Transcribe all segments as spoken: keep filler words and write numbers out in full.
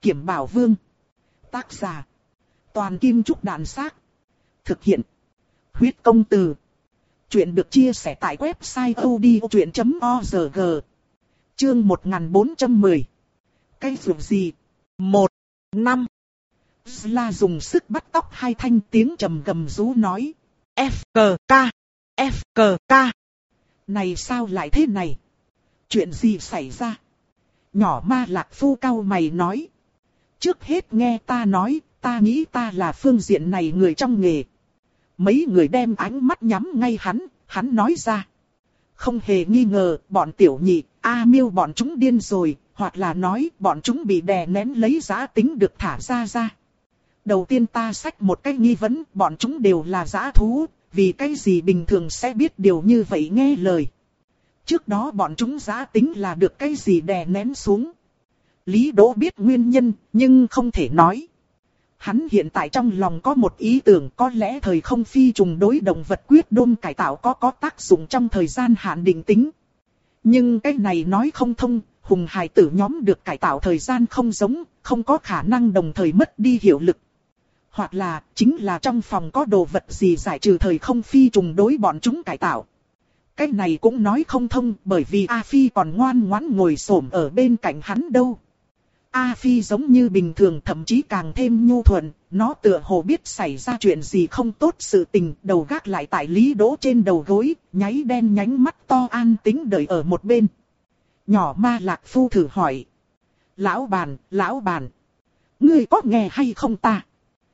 Kiểm Bảo Vương. Tác giả. Toàn Kim Trúc Đàn Xác. Thực hiện. Huyết Công Từ. Chuyện được chia sẻ tại website odchuyện chấm org. Chương một nghìn bốn trăm mười. Cái dụng gì? Một. Năm. Sla dùng sức bắt tóc hai thanh, tiếng trầm gầm rú nói. ép ca ca. ép ca ca. Này sao lại thế này? Chuyện gì xảy ra? Nhỏ Ma Lạc Phu cau mày nói. Trước hết nghe ta nói, ta nghĩ ta là phương diện này người trong nghề. Mấy người đem ánh mắt nhắm ngay hắn, hắn nói ra. Không hề nghi ngờ, bọn tiểu nhị, A Miêu bọn chúng điên rồi, hoặc là nói bọn chúng bị đè nén lấy dã tính được thả ra ra. Đầu tiên ta xách một cái nghi vấn, bọn chúng đều là dã thú, vì cái gì bình thường sẽ biết điều như vậy nghe lời. Trước đó bọn chúng dã tính là được cái gì đè nén xuống. Lý Đỗ biết nguyên nhân, nhưng không thể nói. Hắn hiện tại trong lòng có một ý tưởng, có lẽ thời không phi trùng đối động vật quyết đôn cải tạo có có tác dụng trong thời gian hạn định tính. Nhưng cái này nói không thông, hùng hài tử nhóm được cải tạo thời gian không giống, không có khả năng đồng thời mất đi hiệu lực. Hoặc là, chính là trong phòng có đồ vật gì giải trừ thời không phi trùng đối bọn chúng cải tạo. Cái này cũng nói không thông, bởi vì A Phi còn ngoan ngoãn ngồi xổm ở bên cạnh hắn đâu. A Phi giống như bình thường, thậm chí càng thêm nhu thuận, nó tựa hồ biết xảy ra chuyện gì không tốt sự tình, đầu gác lại tại Lý Đỗ trên đầu gối, nháy đen nhánh mắt to an tĩnh đợi ở một bên. Nhỏ Ma Lạc Phu thử hỏi. Lão bàn, lão bàn, ngươi có nghe hay không ta?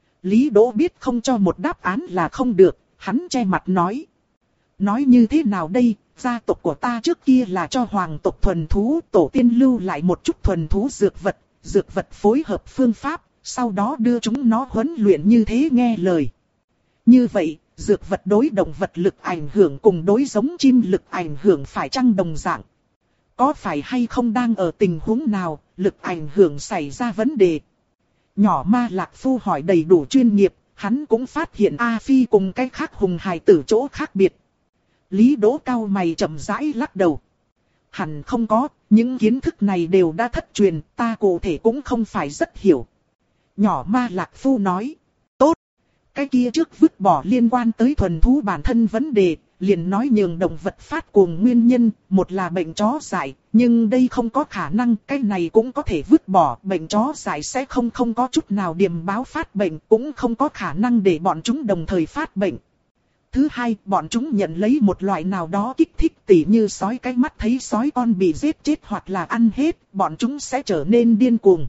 Lý Đỗ biết không cho một đáp án là không được, hắn che mặt nói. Nói như thế nào đây, gia tộc của ta trước kia là cho hoàng tộc thuần thú, tổ tiên lưu lại một chút thuần thú dược vật, dược vật phối hợp phương pháp, sau đó đưa chúng nó huấn luyện như thế nghe lời. Như vậy, dược vật đối động vật lực ảnh hưởng cùng đối giống chim lực ảnh hưởng phải chăng đồng dạng? Có phải hay không đang ở tình huống nào, lực ảnh hưởng xảy ra vấn đề? Nhỏ Ma Lạc Phu hỏi đầy đủ chuyên nghiệp, hắn cũng phát hiện A Phi cùng cái khác hùng hài tử chỗ khác biệt. Lý Đỗ cau mày chậm rãi lắc đầu. Hẳn không có, những kiến thức này đều đã thất truyền, ta cụ thể cũng không phải rất hiểu. Nhỏ Ma Lạc Phu nói. Tốt, cái kia trước vứt bỏ liên quan tới thuần thú bản thân vấn đề, liền nói nhường động vật phát cuồng nguyên nhân, một là bệnh chó dại, nhưng đây không có khả năng, cái này cũng có thể vứt bỏ, bệnh chó dại sẽ không không có chút nào điềm báo phát bệnh, cũng không có khả năng để bọn chúng đồng thời phát bệnh. Thứ hai, bọn chúng nhận lấy một loại nào đó kích thích, tỉ như sói cái mắt thấy sói con bị giết chết hoặc là ăn hết, bọn chúng sẽ trở nên điên cuồng.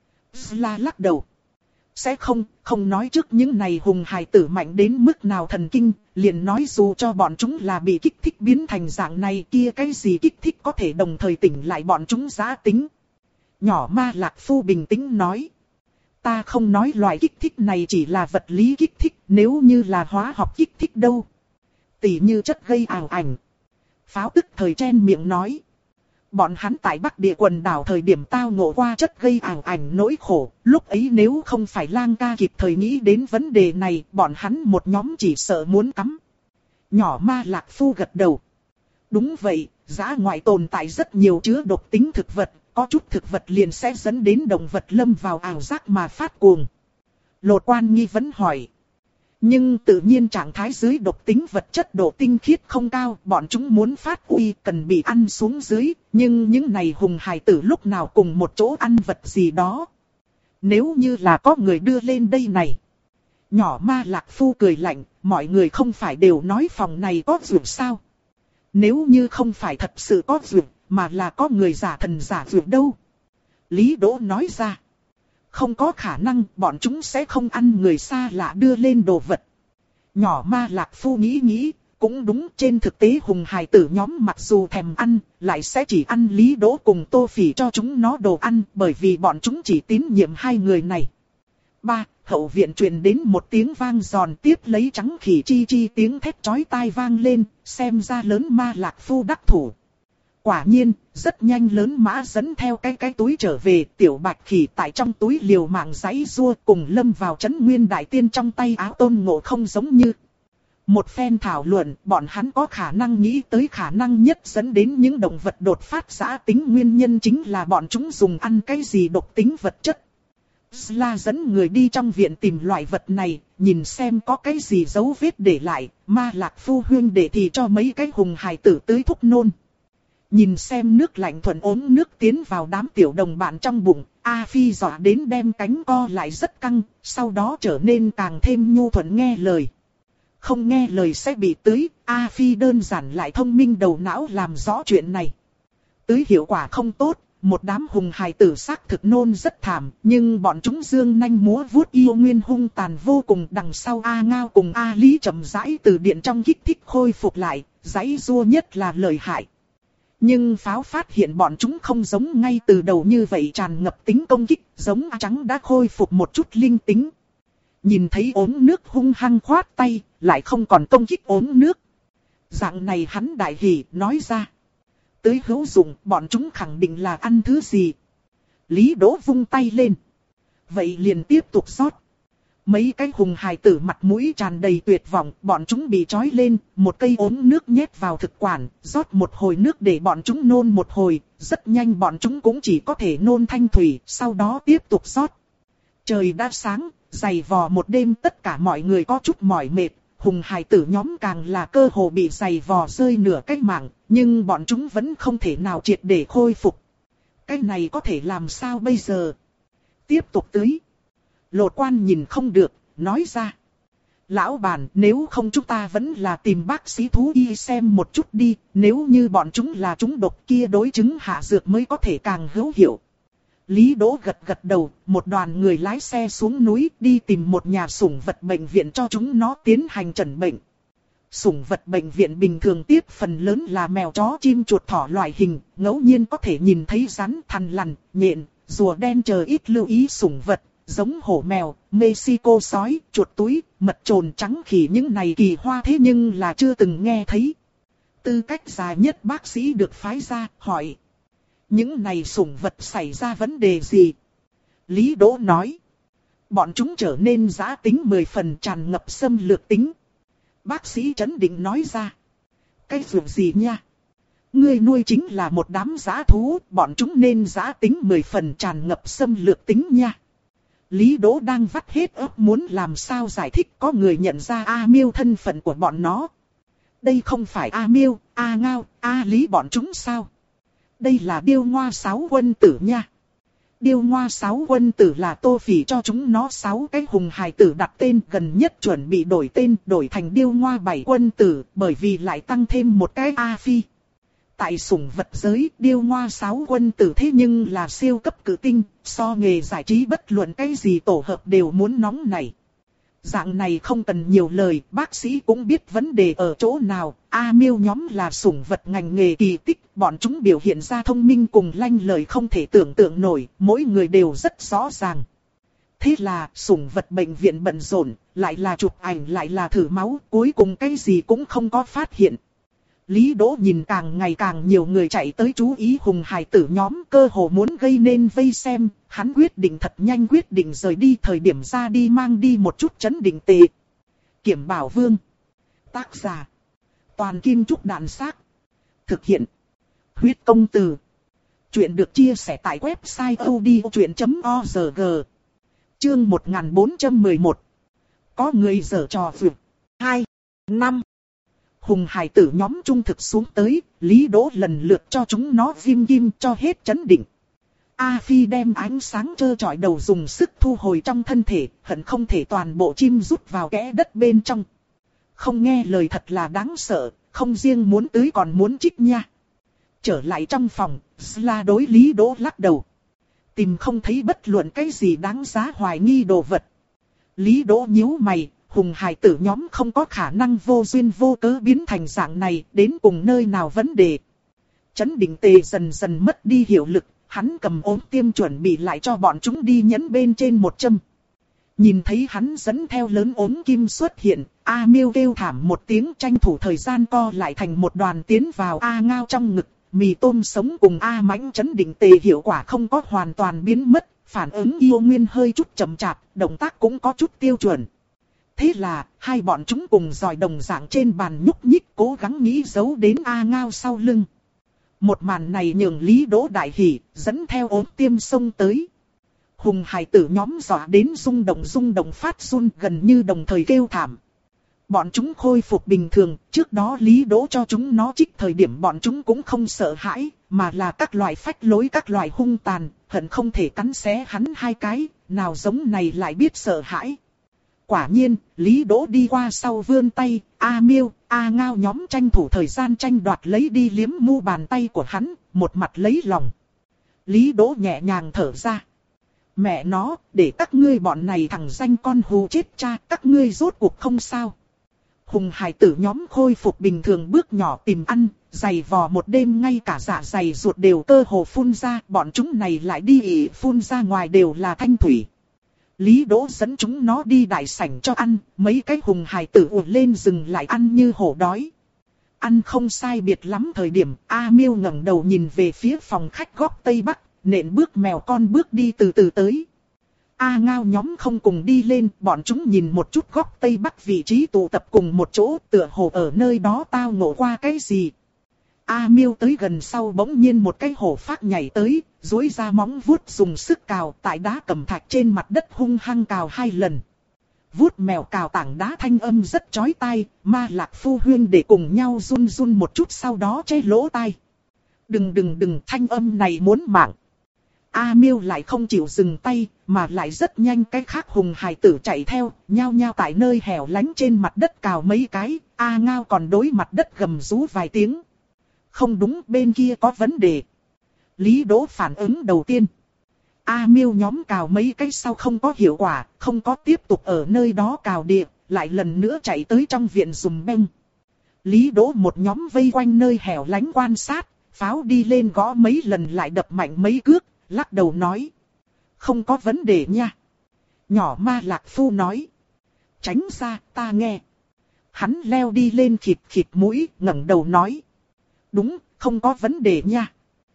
Sla lắc đầu. Sẽ không, không nói trước những này hùng hài tử mạnh đến mức nào thần kinh, liền nói dù cho bọn chúng là bị kích thích biến thành dạng này kia, cái gì kích thích có thể đồng thời tỉnh lại bọn chúng dã tính. Nhỏ Ma Lạc Phu bình tĩnh nói. Ta không nói loại kích thích này chỉ là vật lý kích thích, nếu như là hóa học kích thích đâu. Tỉ như chất gây ảo ảnh. Pháo tức thời chen miệng nói. Bọn hắn tại Bắc Địa quần đảo thời điểm tao ngộ qua chất gây ảo ảnh nỗi khổ, lúc ấy nếu không phải Lang ca kịp thời nghĩ đến vấn đề này, bọn hắn một nhóm chỉ sợ muốn cắm. Nhỏ Ma Lạc Phu gật đầu. Đúng vậy, dã ngoại tồn tại rất nhiều chứa độc tính thực vật, có chút thực vật liền sẽ dẫn đến động vật lâm vào ảo giác mà phát cuồng. Lột Quan nghi vấn hỏi. Nhưng tự nhiên trạng thái dưới độc tính vật chất độ tinh khiết không cao, bọn chúng muốn phát uy cần bị ăn xuống dưới, nhưng những này hùng hài tử lúc nào cùng một chỗ ăn vật gì đó. Nếu như là có người đưa lên đây này. Nhỏ Ma Lạc Phu cười lạnh, mọi người không phải đều nói phòng này có dược sao? Nếu như không phải thật sự có dược, mà là có người giả thần giả dược đâu? Lý Đỗ nói ra. Không có khả năng, bọn chúng sẽ không ăn người xa lạ đưa lên đồ vật. Nhỏ Ma Lạc Phu nghĩ nghĩ, cũng đúng, trên thực tế hùng hài tử nhóm mặc dù thèm ăn, lại sẽ chỉ ăn Lý Đỗ cùng Tô Phỉ cho chúng nó đồ ăn, bởi vì bọn chúng chỉ tín nhiệm hai người này. Ba, hậu viện truyền đến một tiếng vang giòn, tiếp lấy trắng khỉ chi chi tiếng thét chói tai vang lên, xem ra lớn Ma Lạc Phu đắc thủ. Quả nhiên, rất nhanh lớn mã dẫn theo cái cái túi trở về, tiểu bạch khỉ tại trong túi liều mạng giãy giụa cùng lâm vào trấn nguyên đại tiên trong tay áo Tôn Ngộ Không giống như. Một phen thảo luận, bọn hắn có khả năng nghĩ tới khả năng nhất dẫn đến những động vật đột phát dã tính nguyên nhân chính là bọn chúng dùng ăn cái gì độc tính vật chất. La dẫn người đi trong viện tìm loại vật này, nhìn xem có cái gì dấu vết để lại, Ma Lạc phu huynh để thì cho mấy cái hùng hài tử tưới thuốc nôn. Nhìn xem nước lạnh thuận uống nước tiến vào đám tiểu đồng bạn trong bụng, A Phi dọa đến đem cánh co lại rất căng, sau đó trở nên càng thêm nhu thuận nghe lời. Không nghe lời sẽ bị tưới, A Phi đơn giản lại thông minh đầu não làm rõ chuyện này. Tưới hiệu quả không tốt, một đám hùng hài tử xác thực nôn rất thảm, nhưng bọn chúng dương nanh múa vuốt yêu nguyên hung tàn vô cùng. Đằng sau A Ngao cùng A Lý chậm rãi từ điện trong kích thích khôi phục lại, giãy giụa nhất là lợi hại. Nhưng Pháo phát hiện bọn chúng không giống ngay từ đầu như vậy tràn ngập tính công kích, giống A Trắng đã khôi phục một chút linh tính. Nhìn thấy ống nước hung hăng khoát tay, lại không còn công kích ống nước. Dạng này hắn đại hỉ nói ra. Tới hữu dụng, bọn chúng khẳng định là ăn thứ gì. Lý Đỗ vung tay lên. Vậy liền tiếp tục rót. Mấy cái hùng hài tử mặt mũi tràn đầy tuyệt vọng, bọn chúng bị trói lên, một cây ống nước nhét vào thực quản, rót một hồi nước để bọn chúng nôn một hồi, rất nhanh bọn chúng cũng chỉ có thể nôn thanh thủy, sau đó tiếp tục rót. Trời đã sáng, giày vò một đêm tất cả mọi người có chút mỏi mệt, hùng hài tử nhóm càng là cơ hồ bị giày vò rơi nửa cái mạng, nhưng bọn chúng vẫn không thể nào triệt để khôi phục. Cái này có thể làm sao bây giờ? Tiếp tục tưới. Lột Quan nhìn không được, nói ra. Lão bản, nếu không chúng ta vẫn là tìm bác sĩ thú y xem một chút đi, nếu như bọn chúng là chúng độc kia đối chứng hạ dược mới có thể càng hữu hiệu. Lý Đỗ gật gật đầu, một đoàn người lái xe xuống núi đi tìm một nhà sủng vật bệnh viện cho chúng nó tiến hành chẩn bệnh. Sủng vật bệnh viện bình thường tiếp phần lớn là mèo chó chim chuột thỏ loại hình, ngẫu nhiên có thể nhìn thấy rắn thằn lằn, nhện, rùa đen chờ ít lưu ý sủng vật, giống hổ mèo, Mexico sói, chuột túi, mật trồn trắng khỉ những này kỳ hoa thế nhưng là chưa từng nghe thấy. Tư cách dài nhất bác sĩ được phái ra, hỏi. Những này sủng vật xảy ra vấn đề gì? Lý Đỗ nói. Bọn chúng trở nên dã tính mười phần tràn ngập xâm lược tính. Bác sĩ trấn định nói ra. Cái việc gì nha? Ngươi nuôi chính là một đám dã thú, bọn chúng nên dã tính mười phần tràn ngập xâm lược tính nha. Lý Đỗ đang vắt hết óc muốn làm sao giải thích có người nhận ra A Miêu thân phận của bọn nó. Đây không phải A Miêu, A Ngao, A Lý bọn chúng sao? Đây là Điêu Ngoa sáu quân tử nha. Điêu Ngoa sáu quân tử là Tô Phỉ cho chúng nó sáu cái hùng hài tử đặt tên, gần nhất chuẩn bị đổi tên, đổi thành Điêu Ngoa bảy quân tử, bởi vì lại tăng thêm một cái A Phi. Tại sủng vật giới, Điêu Ngoa sáu quân tử thế nhưng là siêu cấp cử tinh, so nghề giải trí bất luận cái gì tổ hợp đều muốn nóng này. Dạng này không cần nhiều lời, bác sĩ cũng biết vấn đề ở chỗ nào. A Miêu nhóm là sủng vật ngành nghề kỳ tích, bọn chúng biểu hiện ra thông minh cùng lanh lợi không thể tưởng tượng nổi, mỗi người đều rất rõ ràng. Thế là sủng vật bệnh viện bận rộn, lại là chụp ảnh lại là thử máu, cuối cùng cái gì cũng không có phát hiện. Lý Đỗ nhìn càng ngày càng nhiều người chạy tới chú ý hùng hài tử nhóm, cơ hồ muốn gây nên vây xem, hắn quyết định thật nhanh quyết định rời đi, thời điểm ra đi mang đi một chút chấn định tệ. Kiểm Bảo Vương. Tác giả. Toàn Kim Trúc Đạn Xác. Thực hiện. Huyết Công Từ. Chuyện được chia sẻ tại website odchuyện chấm org. Chương một nghìn bốn trăm mười một. Có người giở trò vượt. hai. năm. Hùng hài tử nhóm trung thực xuống tới, Lý Đỗ lần lượt cho chúng nó viêm kim cho hết chấn định. A Phi đem ánh sáng trơ trọi đầu dùng sức thu hồi trong thân thể, hận không thể toàn bộ chim rút vào kẽ đất bên trong. Không nghe lời thật là đáng sợ, không riêng muốn tưới còn muốn chích nha. Trở lại trong phòng, La đối Lý Đỗ lắc đầu. Tìm không thấy bất luận cái gì đáng giá hoài nghi đồ vật. Lý Đỗ nhíu mày. Hùng hài tử nhóm không có khả năng vô duyên vô cớ biến thành dạng này, đến cùng nơi nào vấn đề. Chấn định tề dần dần mất đi hiệu lực, hắn cầm ốm tiêm chuẩn bị lại cho bọn chúng đi nhấn bên trên một châm. Nhìn thấy hắn dẫn theo lớn ốm kim xuất hiện, A Miêu kêu thảm một tiếng, tranh thủ thời gian co lại thành một đoàn tiến vào A Ngao trong ngực. Mì tôm sống cùng A Mãnh chấn định tề hiệu quả không có hoàn toàn biến mất, phản ứng yêu nguyên hơi chút chậm chạp, động tác cũng có chút tiêu chuẩn. Thế là, hai bọn chúng cùng dòi đồng dạng trên bàn nhúc nhích cố gắng nghĩ giấu đến A Ngao sau lưng. Một màn này nhường Lý Đỗ đại hỉ, dẫn theo ốm tiêm xông tới. Hùng hải tử nhóm dọa đến rung động rung động phát run gần như đồng thời kêu thảm. Bọn chúng khôi phục bình thường, trước đó Lý Đỗ cho chúng nó trích thời điểm bọn chúng cũng không sợ hãi, mà là các loại phách lối các loại hung tàn, hận không thể cắn xé hắn hai cái, nào giống này lại biết sợ hãi. Quả nhiên, Lý Đỗ đi qua sau vươn tay, A Miêu, A Ngao nhóm tranh thủ thời gian tranh đoạt lấy đi liếm mu bàn tay của hắn, một mặt lấy lòng. Lý Đỗ nhẹ nhàng thở ra. Mẹ nó, để các ngươi bọn này thằng danh con hù chết cha, các ngươi rốt cuộc không sao. Hùng hải tử nhóm khôi phục bình thường bước nhỏ tìm ăn, giày vò một đêm ngay cả dạ dày ruột đều cơ hồ phun ra, bọn chúng này lại đi ỉ phun ra ngoài đều là thanh thủy. Lý Đỗ dẫn chúng nó đi đại sảnh cho ăn, mấy cái hùng hải tử ụt lên dừng lại ăn như hổ đói. Ăn không sai biệt lắm thời điểm, A Miêu ngẩng đầu nhìn về phía phòng khách góc Tây Bắc, nện bước mèo con bước đi từ từ tới. A Ngao nhóm không cùng đi lên, bọn chúng nhìn một chút góc Tây Bắc vị trí tụ tập cùng một chỗ, tựa hồ ở nơi đó tao ngộ qua cái gì. A Miêu tới gần sau bỗng nhiên một cái hổ phát nhảy tới, duỗi ra móng vuốt dùng sức cào tại đá cẩm thạch trên mặt đất hung hăng cào hai lần. Vuốt mèo cào tảng đá thanh âm rất chói tai, Ma Lạc phu huyên để cùng nhau run run một chút sau đó che lỗ tai. Đừng đừng đừng, thanh âm này muốn mạng. A Miêu lại không chịu dừng tay, mà lại rất nhanh cái khác hùng hải tử chạy theo, nhao nhao tại nơi hẻo lánh trên mặt đất cào mấy cái, A Ngao còn đối mặt đất gầm rú vài tiếng. Không đúng, bên kia có vấn đề. Lý Đỗ phản ứng đầu tiên. A Miêu nhóm cào mấy cái sau không có hiệu quả, không có tiếp tục ở nơi đó cào địa, lại lần nữa chạy tới trong viện dùm beng. Lý Đỗ một nhóm vây quanh nơi hẻo lánh quan sát, pháo đi lên gõ mấy lần lại đập mạnh mấy cước, lắc đầu nói. Không có vấn đề nha. Nhỏ Ma Lạc phu nói. Tránh ra, ta nghe. Hắn leo đi lên khịt khịt mũi, ngẩng đầu nói. Đúng, không có vấn đề nha.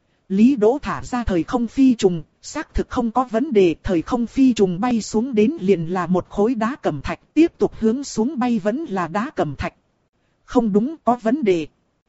Lý Đỗ thả ra thời không phi trùng, xác thực không có vấn đề. Thời không phi trùng bay xuống đến liền là một khối đá cẩm thạch, tiếp tục hướng xuống bay vẫn là đá cẩm thạch. Không đúng, có vấn đề.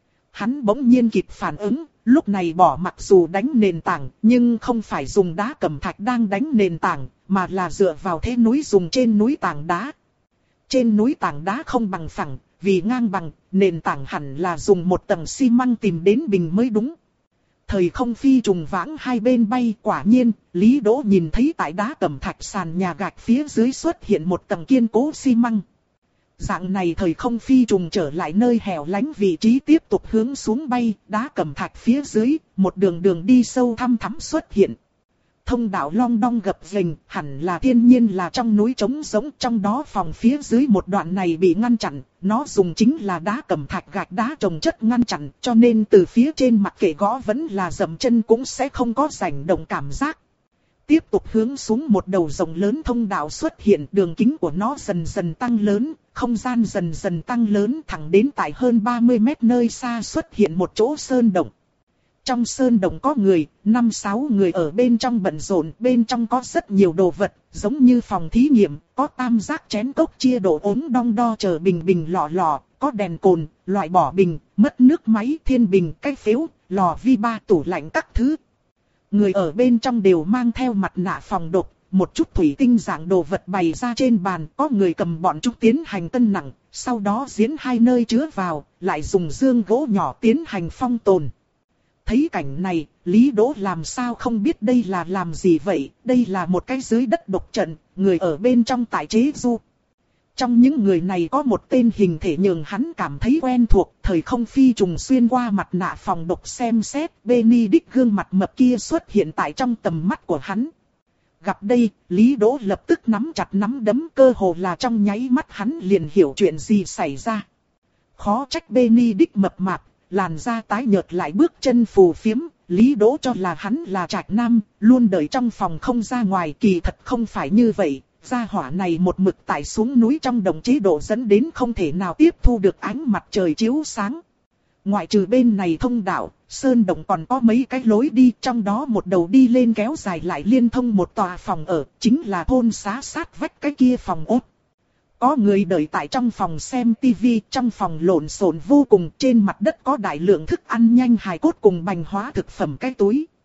Hắn bỗng nhiên kịp phản ứng, lúc này bỏ mặc dù đánh nền tảng, nhưng không phải dùng đá cẩm thạch đang đánh nền tảng, mà là dựa vào thế núi dùng trên núi tảng đá. Trên núi tảng đá không bằng phẳng, vì ngang bằng, nền tảng hẳn là dùng một tầng xi măng tìm đến bình mới đúng. Thời không phi trùng vãng hai bên bay, quả nhiên, Lý Đỗ nhìn thấy tại đá cẩm thạch sàn nhà gạch phía dưới xuất hiện một tầng kiên cố xi măng. Dạng này thời không phi trùng trở lại nơi hẻo lánh vị trí tiếp tục hướng xuống bay, đá cẩm thạch phía dưới, một đường đường đi sâu thăm thẳm xuất hiện. Thông đạo long đong gập ghềnh, hẳn là thiên nhiên là trong núi trống rỗng, trong đó phòng phía dưới một đoạn này bị ngăn chặn, nó dùng chính là đá cẩm thạch gạch đá trồng chất ngăn chặn, cho nên từ phía trên mặt kệ gõ vẫn là dậm chân cũng sẽ không có rảnh động cảm giác. Tiếp tục hướng xuống một đầu rộng lớn thông đạo xuất hiện, đường kính của nó dần dần tăng lớn, không gian dần dần tăng lớn thẳng đến tại hơn ba mươi mét nơi xa xuất hiện một chỗ sơn động. Trong sơn động có người, năm sáu người ở bên trong bận rộn, bên trong có rất nhiều đồ vật, giống như phòng thí nghiệm, có tam giác chén cốc chia độ ốm đong đo chờ bình bình lọ lọ, có đèn cồn, loại bỏ bình, mất nước máy, thiên bình, cái phếu, lò vi ba, tủ lạnh các thứ. Người ở bên trong đều mang theo mặt nạ phòng độc, một chút thủy tinh dạng đồ vật bày ra trên bàn, có người cầm bọn chúng tiến hành cân nặng, sau đó diễn hai nơi chứa vào, lại dùng dương gỗ nhỏ tiến hành phong tồn. Thấy cảnh này, Lý Đỗ làm sao không biết đây là làm gì vậy, đây là một cái dưới đất độc trận, người ở bên trong tại chế du. Trong những người này có một tên hình thể nhường hắn cảm thấy quen thuộc, thời không phi trùng xuyên qua mặt nạ phòng độc xem xét, Benedict gương mặt mập kia xuất hiện tại trong tầm mắt của hắn. Gặp đây, Lý Đỗ lập tức nắm chặt nắm đấm, cơ hồ là trong nháy mắt hắn liền hiểu chuyện gì xảy ra. Khó trách Benedict mập mạp, làn da tái nhợt lại bước chân phù phiếm, Lý Đỗ cho là hắn là trạch nam, luôn đợi trong phòng không ra ngoài, kỳ thật không phải như vậy. Gia hỏa này một mực tại xuống núi trong đồng chế độ dẫn đến không thể nào tiếp thu được ánh mặt trời chiếu sáng. Ngoại trừ bên này thông đạo, sơn động còn có mấy cái lối đi, trong đó một đầu đi lên kéo dài lại liên thông một tòa phòng ở, chính là thôn xá sát vách cái kia phòng ốt. Có người đợi tại trong phòng xem tivi, trong phòng lộn xộn vô cùng, trên mặt đất có đại lượng thức ăn nhanh hài cốt cùng bành hóa thực phẩm cái túi.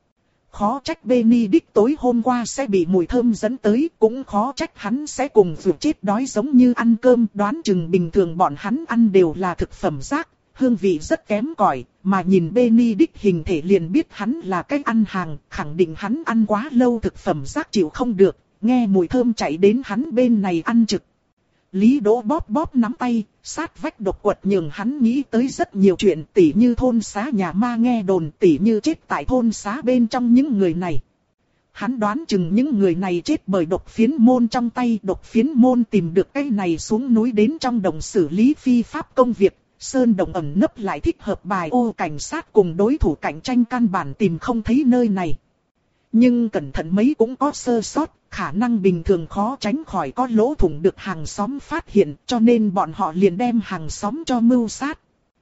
Khó trách Benedict tối hôm qua sẽ bị mùi thơm dẫn tới, cũng khó trách hắn sẽ cùng vượt chết đói giống như ăn cơm. Đoán chừng bình thường bọn hắn ăn đều là thực phẩm rác, hương vị rất kém cỏi, mà nhìn Benedict hình thể liền biết hắn là cái ăn hàng, khẳng định hắn ăn quá lâu thực phẩm rác chịu không được, nghe mùi thơm chạy đến hắn bên này ăn trực. Lý Đỗ bóp bóp nắm tay, sát vách độc quật nhường hắn nghĩ tới rất nhiều chuyện, tỉ như thôn xá nhà ma nghe đồn, tỉ như chết tại thôn xá bên trong những người này. Hắn đoán chừng những người này chết bởi độc phiến môn trong tay, độc phiến môn tìm được cái này xuống núi đến trong đồng xử lý phi pháp công việc, sơn đồng ẩn nấp lại thích hợp bài ô cảnh sát cùng đối thủ cạnh tranh căn bản tìm không thấy nơi này. Nhưng cẩn thận mấy cũng có sơ sót, khả năng bình thường khó tránh khỏi có lỗ thủng được hàng xóm phát hiện, cho nên bọn họ liền đem hàng xóm cho mưu sát.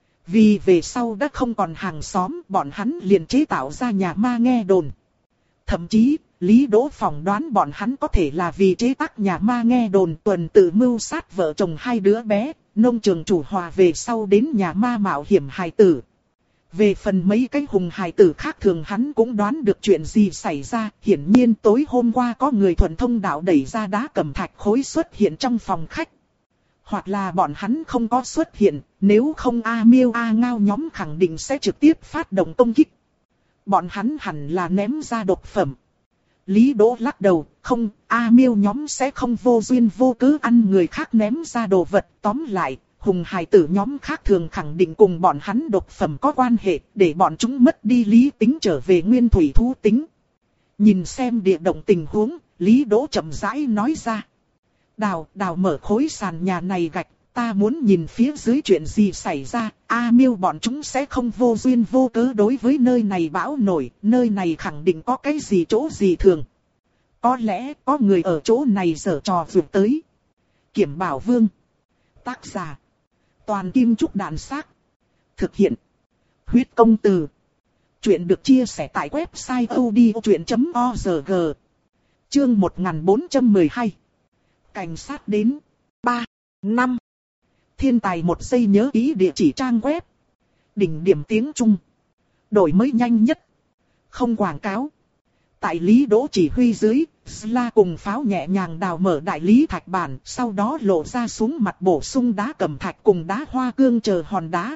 Vì về sau đã không còn hàng xóm, bọn hắn liền chế tạo ra nhà ma nghe đồn. Thậm chí, Lý Đỗ phỏng đoán bọn hắn có thể là vì chế tác nhà ma nghe đồn tuần tự mưu sát vợ chồng hai đứa bé, nông trường chủ hòa về sau đến nhà ma mạo hiểm hài tử. Về phần mấy cái hùng hài tử khác thường hắn cũng đoán được chuyện gì xảy ra, hiển nhiên tối hôm qua có người thuần thông đạo đẩy ra đá cẩm thạch khối xuất hiện trong phòng khách. Hoặc là bọn hắn không có xuất hiện, nếu không A Miêu A Ngao nhóm khẳng định sẽ trực tiếp phát động công kích. Bọn hắn hẳn là ném ra độc phẩm. Lý Đỗ lắc đầu, không, A Miêu nhóm sẽ không vô duyên vô cớ ăn người khác ném ra đồ vật. Tóm lại, hùng hài tử nhóm khác thường khẳng định cùng bọn hắn độc phẩm có quan hệ, để bọn chúng mất đi lý tính trở về nguyên thủy thú tính. Nhìn xem địa động tình huống, Lý Đỗ chậm rãi nói ra. Đào, đào mở khối sàn nhà này gạch, ta muốn nhìn phía dưới chuyện gì xảy ra, A Miêu bọn chúng sẽ không vô duyên vô cớ đối với nơi này bão nổi, nơi này khẳng định có cái gì chỗ gì thường. Có lẽ có người ở chỗ này giở trò vượt tới. Kiểm Bảo Vương. Tác giả. Toàn Kim Trúc Đạn Xác. Thực hiện. Huyết Công Từ. Chuyện được chia sẻ tại website odchuyện chấm org. Chương một nghìn bốn trăm mười hai. Cảnh sát đến. ba. năm. Thiên tài một giây nhớ ký địa chỉ trang web. Đỉnh điểm tiếng Trung. Đổi mới nhanh nhất. Không quảng cáo. Tại Lý Đỗ chỉ huy dưới, Sla cùng pháo nhẹ nhàng đào mở đại lý thạch bản, sau đó lộ ra xuống mặt bổ sung đá cẩm thạch cùng đá hoa cương chờ hòn đá.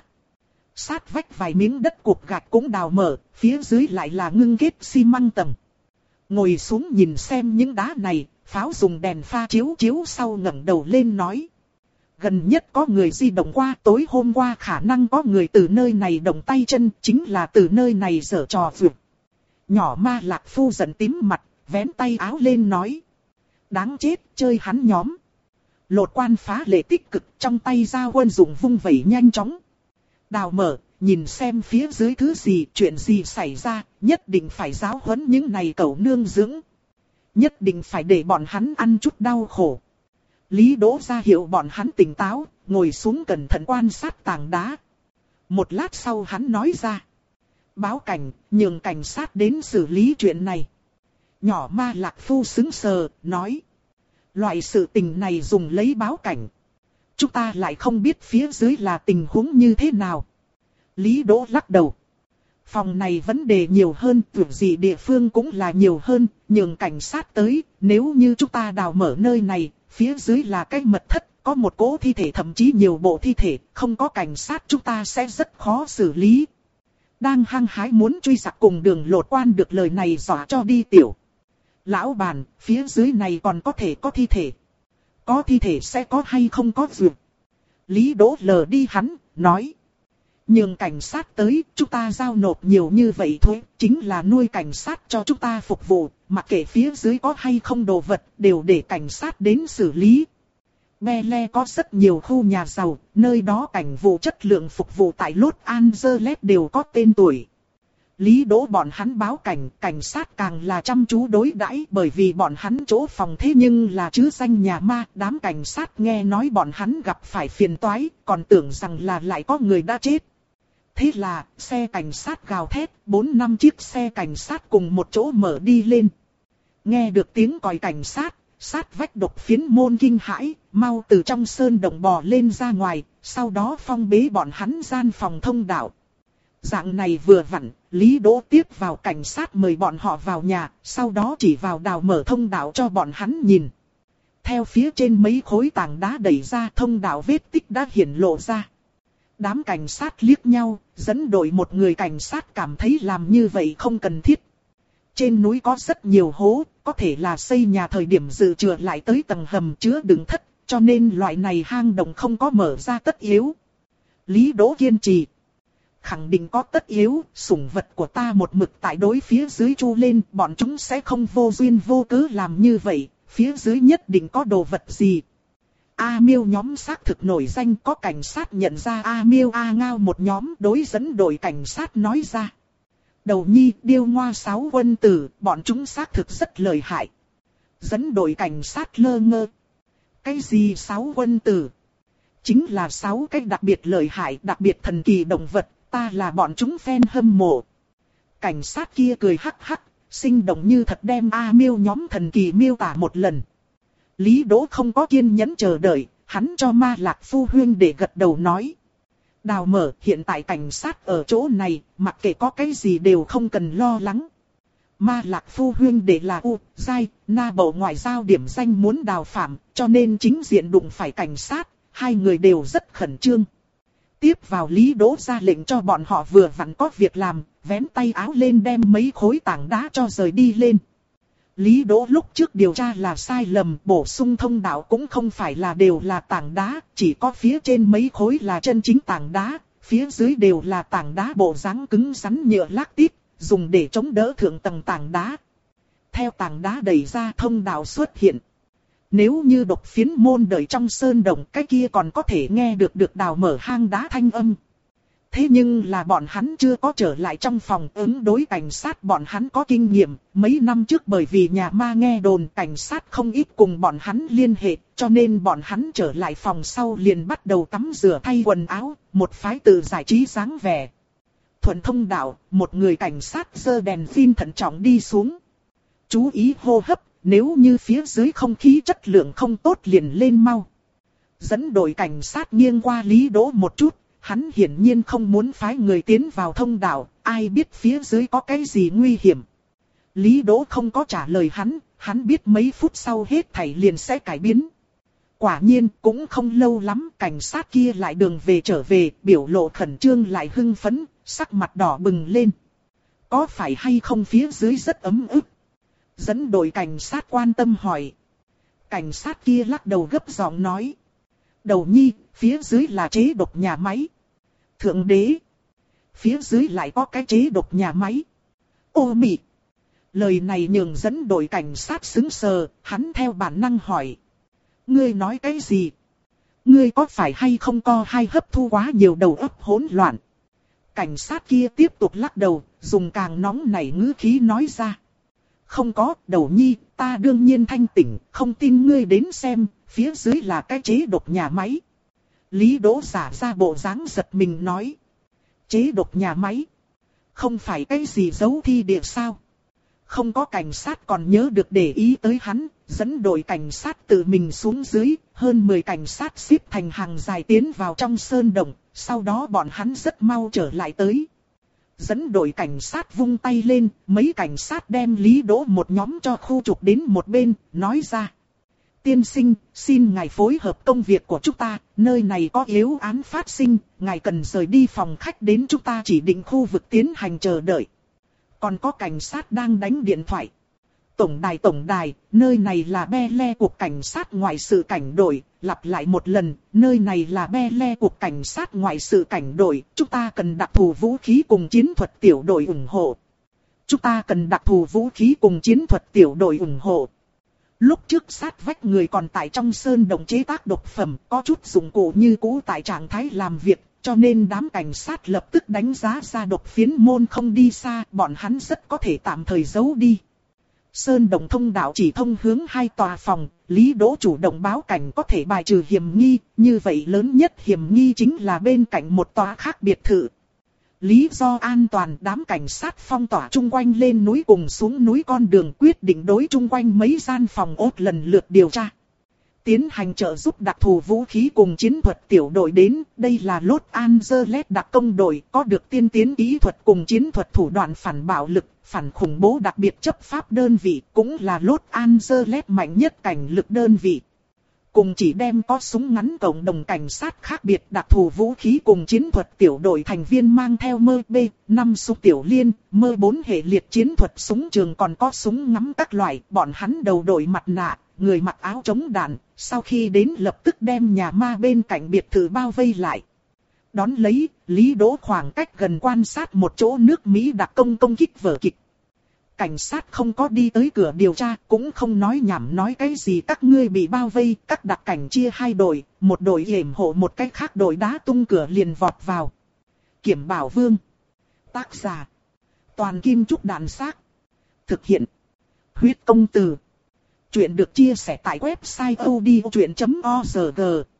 Sát vách vài miếng đất cục gạch cũng đào mở, phía dưới lại là ngưng kết xi măng tầng. Ngồi xuống nhìn xem những đá này, pháo dùng đèn pha chiếu chiếu sau ngẩng đầu lên nói. Gần nhất có người di động qua, tối hôm qua khả năng có người từ nơi này động tay chân, chính là từ nơi này giở trò vượt. Nhỏ Ma Lạc Phu giận tím mặt, vén tay áo lên nói. Đáng chết, chơi hắn nhóm. Lột quan phá lệ tích cực, trong tay giao quân dụng vung vẩy nhanh chóng. Đào mở, nhìn xem phía dưới thứ gì, chuyện gì xảy ra, nhất định phải giáo huấn những này cẩu nương dưỡng. Nhất định phải để bọn hắn ăn chút đau khổ. Lý Đỗ ra hiệu bọn hắn tỉnh táo, ngồi xuống cẩn thận quan sát tảng đá. Một lát sau hắn nói ra. Báo cảnh, nhường cảnh sát đến xử lý chuyện này. Nhỏ Ma Lạc Phu sững sờ, nói. Loại sự tình này dùng lấy báo cảnh. Chúng ta lại không biết phía dưới là tình huống như thế nào. Lý Đỗ lắc đầu. Phòng này vấn đề nhiều hơn, việc gì địa phương cũng là nhiều hơn, nhường cảnh sát tới, nếu như chúng ta đào mở nơi này, phía dưới là cái mật thất, có một cỗ thi thể thậm chí nhiều bộ thi thể, không có cảnh sát chúng ta sẽ rất khó xử lý. Đang hăng hái muốn truy giặc cùng Đường Lột Quan được lời này dọa cho đi tiểu. Lão bản, phía dưới này còn có thể có thi thể. Có thi thể sẽ có hay không có dược. Lý Đỗ lờ đi hắn, nói. Nhường cảnh sát tới, chúng ta giao nộp nhiều như vậy thôi, chính là nuôi cảnh sát cho chúng ta phục vụ, mặc kệ phía dưới có hay không đồ vật, đều để cảnh sát đến xử lý. Bele có rất nhiều khu nhà giàu, nơi đó cảnh vụ chất lượng phục vụ tại Los Angeles đều có tên tuổi. Lý Đỗ bọn hắn báo cảnh, cảnh sát càng là chăm chú đối đãi, bởi vì bọn hắn chỗ phòng thế nhưng là chứ danh nhà ma, đám cảnh sát nghe nói bọn hắn gặp phải phiền toái, còn tưởng rằng là lại có người đã chết. Thế là, xe cảnh sát gào thét, bốn năm chiếc xe cảnh sát cùng một chỗ mở đi lên. Nghe được tiếng còi cảnh sát, sát vách độc phiến môn kinh hãi, mau từ trong sơn động bò lên ra ngoài, sau đó phong bế bọn hắn gian phòng thông đạo. Dạng này vừa vặn, Lý Đỗ tiếp vào cảnh sát mời bọn họ vào nhà, sau đó chỉ vào đào mở thông đạo cho bọn hắn nhìn. Theo phía trên mấy khối tảng đá đẩy ra, thông đạo vết tích đã hiển lộ ra. Đám cảnh sát liếc nhau, dẫn đội một người cảnh sát cảm thấy làm như vậy không cần thiết. Trên núi có rất nhiều hố, có thể là xây nhà thời điểm dự trữ lại tới tầng hầm chứa đựng thất, cho nên loại này hang động không có mở ra tất yếu. Lý Đỗ kiên trì. Khẳng định có tất yếu, sủng vật của ta một mực tại đối phía dưới chu lên, bọn chúng sẽ không vô duyên vô cớ làm như vậy, phía dưới nhất định có đồ vật gì. A Miêu nhóm xác thực nổi danh, có cảnh sát nhận ra A Miêu A Ngao một nhóm, đối dẫn đội cảnh sát nói ra. Đầu nhi, điêu ngoa sáu quân tử, bọn chúng xác thực rất lợi hại. Dẫn đội cảnh sát lơ ngơ. Cái gì sáu quân tử? Chính là sáu cái đặc biệt lợi hại, đặc biệt thần kỳ động vật, ta là bọn chúng fan hâm mộ. Cảnh sát kia cười hắc hắc, sinh động như thật đem A Miêu nhóm thần kỳ miêu tả một lần. Lý Đỗ không có kiên nhẫn chờ đợi, hắn cho Ma Lạc Phu Huyên để gật đầu nói. Đào mở, hiện tại cảnh sát ở chỗ này, mặc kệ có cái gì đều không cần lo lắng. Ma Lạc Phu Huyên để là U, Giai, Na Bộ ngoại giao điểm danh muốn đào phạm, cho nên chính diện đụng phải cảnh sát, hai người đều rất khẩn trương. Tiếp vào Lý Đỗ ra lệnh cho bọn họ vừa vặn có việc làm, vén tay áo lên đem mấy khối tảng đá cho rời đi lên. Lý Đỗ lúc trước điều tra là sai lầm, bổ sung thông đạo cũng không phải là đều là tảng đá, chỉ có phía trên mấy khối là chân chính tảng đá, phía dưới đều là tảng đá bộ dáng cứng rắn nhựa lác tít, dùng để chống đỡ thượng tầng tảng đá. Theo tảng đá đẩy ra thông đạo xuất hiện. Nếu như độc phiến môn đợi trong sơn động, cái kia còn có thể nghe được được đào mở hang đá thanh âm. Thế nhưng là bọn hắn chưa có trở lại trong phòng ứng đối cảnh sát, bọn hắn có kinh nghiệm. Mấy năm trước bởi vì nhà ma nghe đồn cảnh sát không ít cùng bọn hắn liên hệ, cho nên bọn hắn trở lại phòng sau liền bắt đầu tắm rửa thay quần áo, một phái tự giải trí dáng vẻ. Thuận thông đạo, một người cảnh sát giơ đèn pin thận trọng đi xuống. Chú ý hô hấp, nếu như phía dưới không khí chất lượng không tốt liền lên mau. Dẫn đội cảnh sát nghiêng qua Lý Đỗ một chút. Hắn hiển nhiên không muốn phái người tiến vào thông đạo, ai biết phía dưới có cái gì nguy hiểm. Lý Đỗ không có trả lời hắn, hắn biết mấy phút sau hết thảy liền sẽ cải biến. Quả nhiên cũng không lâu lắm, cảnh sát kia lại đường về trở về, biểu lộ khẩn trương lại hưng phấn, sắc mặt đỏ bừng lên. Có phải hay không phía dưới rất ấm ức? Dẫn đội cảnh sát quan tâm hỏi. Cảnh sát kia lắc đầu gấp giọng nói. Đầu nhi, phía dưới là chế độc nhà máy. Thượng đế, phía dưới lại có cái chế độc nhà máy. Ô mị. Lời này nhường dẫn đội cảnh sát sững sờ, hắn theo bản năng hỏi. Ngươi nói cái gì? Ngươi có phải hay không co hay hấp thu quá nhiều đầu óc hỗn loạn? Cảnh sát kia tiếp tục lắc đầu, dùng càng nóng nảy ngữ khí nói ra. Không có, đầu nhi, ta đương nhiên thanh tỉnh, không tin ngươi đến xem, phía dưới là cái chế độc nhà máy. Lý Đỗ giả ra bộ dáng giật mình nói. Chế độc nhà máy? Không phải cái gì giấu thi địa sao? Không có cảnh sát còn nhớ được để ý tới hắn, dẫn đội cảnh sát tự mình xuống dưới, hơn mười cảnh sát xếp thành hàng dài tiến vào trong sơn động, sau đó bọn hắn rất mau trở lại tới. Dẫn đội cảnh sát vung tay lên, mấy cảnh sát đem Lý Đỗ một nhóm cho khu trục đến một bên, nói ra. Tiên sinh, xin ngài phối hợp công việc của chúng ta, nơi này có yếu án phát sinh, ngài cần rời đi phòng khách đến chúng ta chỉ định khu vực tiến hành chờ đợi. Còn có cảnh sát đang đánh điện thoại. Tổng đài tổng đài, nơi này là Be Le Cục Cảnh sát Ngoại sự Cảnh đội, lặp lại một lần, nơi này là Be Le Cục Cảnh sát Ngoại sự Cảnh đội, chúng ta cần đặc thù vũ khí cùng chiến thuật tiểu đội ủng hộ. Chúng ta cần đặc thù vũ khí cùng chiến thuật tiểu đội ủng hộ. Lúc trước sát vách người còn tại trong sơn động chế tác độc phẩm, có chút dụng cụ như cũ tại trạng thái làm việc, cho nên đám cảnh sát lập tức đánh giá ra độc phiến môn không đi xa, bọn hắn rất có thể tạm thời giấu đi. Sơn động thông đạo chỉ thông hướng hai tòa phòng, Lý Đỗ chủ động báo cảnh có thể bài trừ hiểm nghi, như vậy lớn nhất hiểm nghi chính là bên cạnh một tòa khác biệt thự. Lý do an toàn, đám cảnh sát phong tỏa chung quanh lên núi cùng xuống núi con đường, quyết định đối chung quanh mấy gian phòng ốt lần lượt điều tra. tiến hành trợ giúp đặc thù vũ khí cùng chiến thuật tiểu đội đến. Đây là Los Angeles đặc công đội, có được tiên tiến kỹ thuật cùng chiến thuật thủ đoạn phản bạo lực, phản khủng bố đặc biệt chấp pháp đơn vị, cũng là Los Angeles mạnh nhất cảnh lực đơn vị. Cùng chỉ đem có súng ngắn cộng đồng cảnh sát khác biệt đặc thù vũ khí cùng chiến thuật tiểu đội thành viên mang theo mơ B năm súng tiểu liên, mơ bốn hệ liệt chiến thuật súng trường, còn có súng ngắm các loại. Bọn hắn đầu đội mặt nạ, người mặc áo chống đạn, sau khi đến lập tức đem nhà ma bên cạnh biệt thự bao vây lại. Đón lấy, Lý Đỗ khoảng cách gần quan sát một chỗ nước Mỹ đặc công công kích vở kịch. Cảnh sát không có đi tới cửa điều tra, cũng không nói nhảm nói cái gì các ngươi bị bao vây. Các đặc cảnh chia hai đội, một đội yểm hộ, một cái khác đội đá tung cửa liền vọt vào. Kiểm Bảo Vương. Tác giả: Toàn Kim Trúc Đạn Xác. Thực hiện: Huyết Công Từ. Chuyện được chia sẻ tại website audiochuyện chấm org.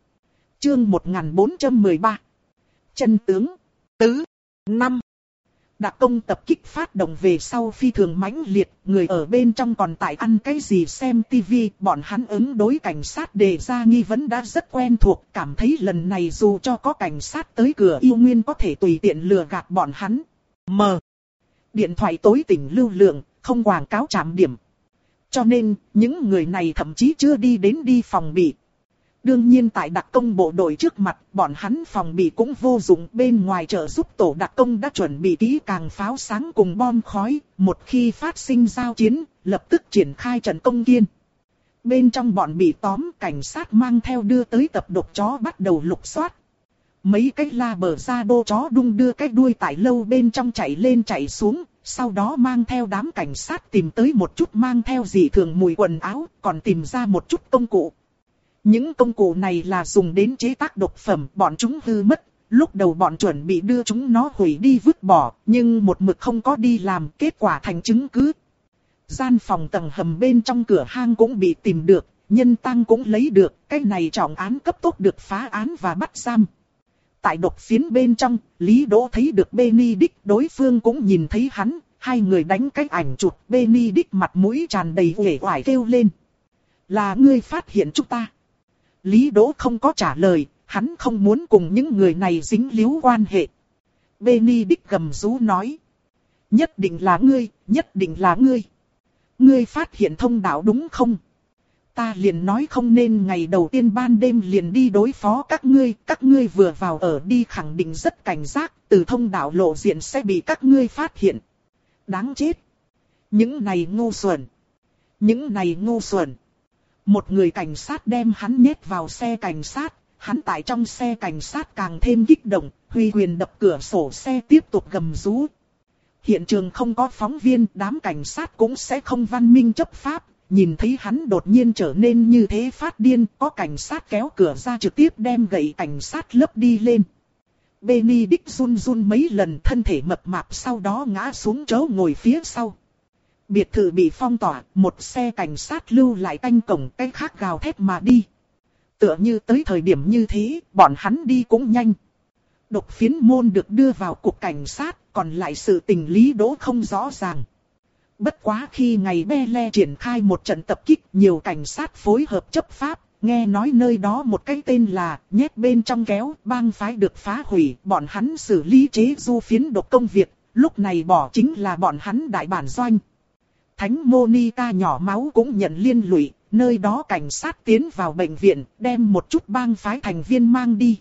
Chương một nghìn bốn trăm mười ba. Chân tướng. Tứ. Năm. Đặc công tập kích phát động về sau phi thường mãnh liệt, người ở bên trong còn tại ăn cái gì xem tivi, bọn hắn ứng đối cảnh sát đề ra nghi vấn đã rất quen thuộc, cảm thấy lần này dù cho có cảnh sát tới cửa yêu nguyên có thể tùy tiện lừa gạt bọn hắn. M. Điện thoại tối tỉnh lưu lượng, không quảng cáo trạm điểm. Cho nên, những người này thậm chí chưa đi đến đi phòng bị. Đương nhiên tại đặc công bộ đội trước mặt, bọn hắn phòng bị cũng vô dụng. Bên ngoài trợ giúp tổ đặc công đã chuẩn bị kỹ càng pháo sáng cùng bom khói. Một khi phát sinh giao chiến, lập tức triển khai trận công kiên. Bên trong bọn bị tóm, cảnh sát mang theo đưa tới tập độc chó bắt đầu lục soát. Mấy cái la bờ ra đô chó đung đưa cái đuôi tại lâu bên trong chạy lên chạy xuống. Sau đó mang theo đám cảnh sát tìm tới một chút mang theo dị thường mùi quần áo, còn tìm ra một chút công cụ. Những công cụ này là dùng đến chế tác độc phẩm, bọn chúng hư mất. Lúc đầu bọn chuẩn bị đưa chúng nó hủy đi vứt bỏ, nhưng một mực không có đi làm, kết quả thành chứng cứ. Gian phòng tầng hầm bên trong cửa hang cũng bị tìm được, nhân tang cũng lấy được, cái này trọng án cấp tốc được phá án và bắt giam. Tại độc phiến bên trong, Lý Đỗ thấy được Benedict, đối phương cũng nhìn thấy hắn, hai người đánh cái ảnh chụp, Benedict mặt mũi tràn đầy uể oải kêu lên: "Là ngươi phát hiện chúng ta?" Lý Đỗ không có trả lời, hắn không muốn cùng những người này dính líu quan hệ. Benedict gầm rú nói: "Nhất định là ngươi, nhất định là ngươi. Ngươi phát hiện thông đạo đúng không? Ta liền nói không nên ngày đầu tiên ban đêm liền đi đối phó các ngươi, các ngươi vừa vào ở đi khẳng định rất cảnh giác, từ thông đạo lộ diện sẽ bị các ngươi phát hiện. Đáng chết. Những này ngu xuẩn. Những này ngu xuẩn." Một người cảnh sát đem hắn nhét vào xe cảnh sát, hắn tại trong xe cảnh sát càng thêm kích động, huy quyền đập cửa sổ xe tiếp tục gầm rú. Hiện trường không có phóng viên, đám cảnh sát cũng sẽ không văn minh chấp pháp, nhìn thấy hắn đột nhiên trở nên như thế phát điên, có cảnh sát kéo cửa ra trực tiếp đem gậy cảnh sát lấp đi lên. Benedict run run mấy lần, thân thể mập mạp sau đó ngã xuống chỗ ngồi phía sau. Biệt thự bị phong tỏa, một xe cảnh sát lưu lại canh cổng, cái khác gào thét mà đi. Tựa như tới thời điểm như thế, bọn hắn đi cũng nhanh. Độc phiến môn được đưa vào cục cảnh sát, còn lại sự tình Lý Đỗ không rõ ràng. Bất quá khi ngày Bele triển khai một trận tập kích, nhiều cảnh sát phối hợp chấp pháp, nghe nói nơi đó một cái tên là nhét bên trong kéo, bang phái được phá hủy, bọn hắn xử lý chế du phiến độc công việc, lúc này bỏ chính là bọn hắn đại bản doanh. Thánh Monica nhỏ máu cũng nhận liên lụy, nơi đó cảnh sát tiến vào bệnh viện, đem một chút bang phái thành viên mang đi.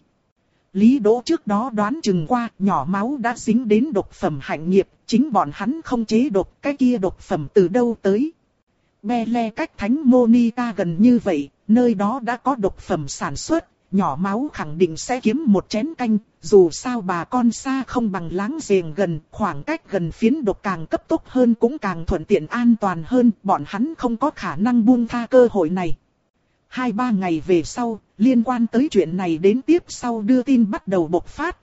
Lý Đỗ trước đó đoán chừng qua, nhỏ máu đã dính đến độc phẩm hạnh nghiệp, chính bọn hắn không chế độc, cái kia độc phẩm từ đâu tới. Bele cách Thánh Monica gần như vậy, nơi đó đã có độc phẩm sản xuất, nhỏ máu khẳng định sẽ kiếm một chén canh, dù sao bà con xa không bằng láng giềng gần, khoảng cách gần phiến độc càng cấp tốc hơn cũng càng thuận tiện an toàn hơn, bọn hắn không có khả năng buông tha cơ hội này. Hai ba ngày về sau, liên quan tới chuyện này đến tiếp sau đưa tin bắt đầu bộc phát.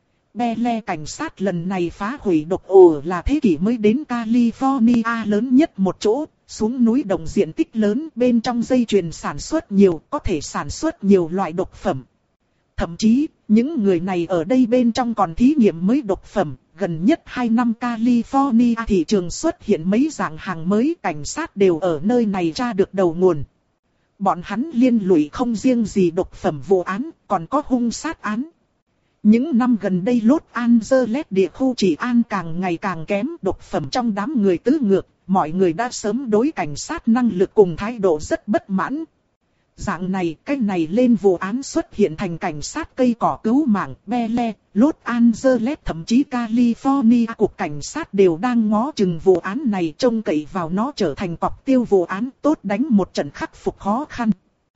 Bele cảnh sát lần này phá hủy độc ổ là thế kỷ mới đến California lớn nhất một chỗ, xuống núi đồng diện tích lớn, bên trong dây chuyền sản xuất nhiều, có thể sản xuất nhiều loại độc phẩm. Thậm chí, những người này ở đây bên trong còn thí nghiệm mới độc phẩm, gần nhất hai năm California thị trường xuất hiện mấy dạng hàng mới, cảnh sát đều ở nơi này tra được đầu nguồn. Bọn hắn liên lụy không riêng gì độc phẩm vụ án, còn có hung sát án. Những năm gần đây Los Angeles địa khu trị an càng ngày càng kém, độc phẩm trong đám người tứ ngược, mọi người đã sớm đối cảnh sát năng lực cùng thái độ rất bất mãn. Dạng này, cái này lên vụ án xuất hiện thành cảnh sát cây cỏ cứu mạng, Bele, Los Angeles thậm chí California cục cảnh sát đều đang ngó chừng vụ án này, trông cậy vào nó trở thành cọc tiêu vụ án tốt đánh một trận khắc phục khó khăn.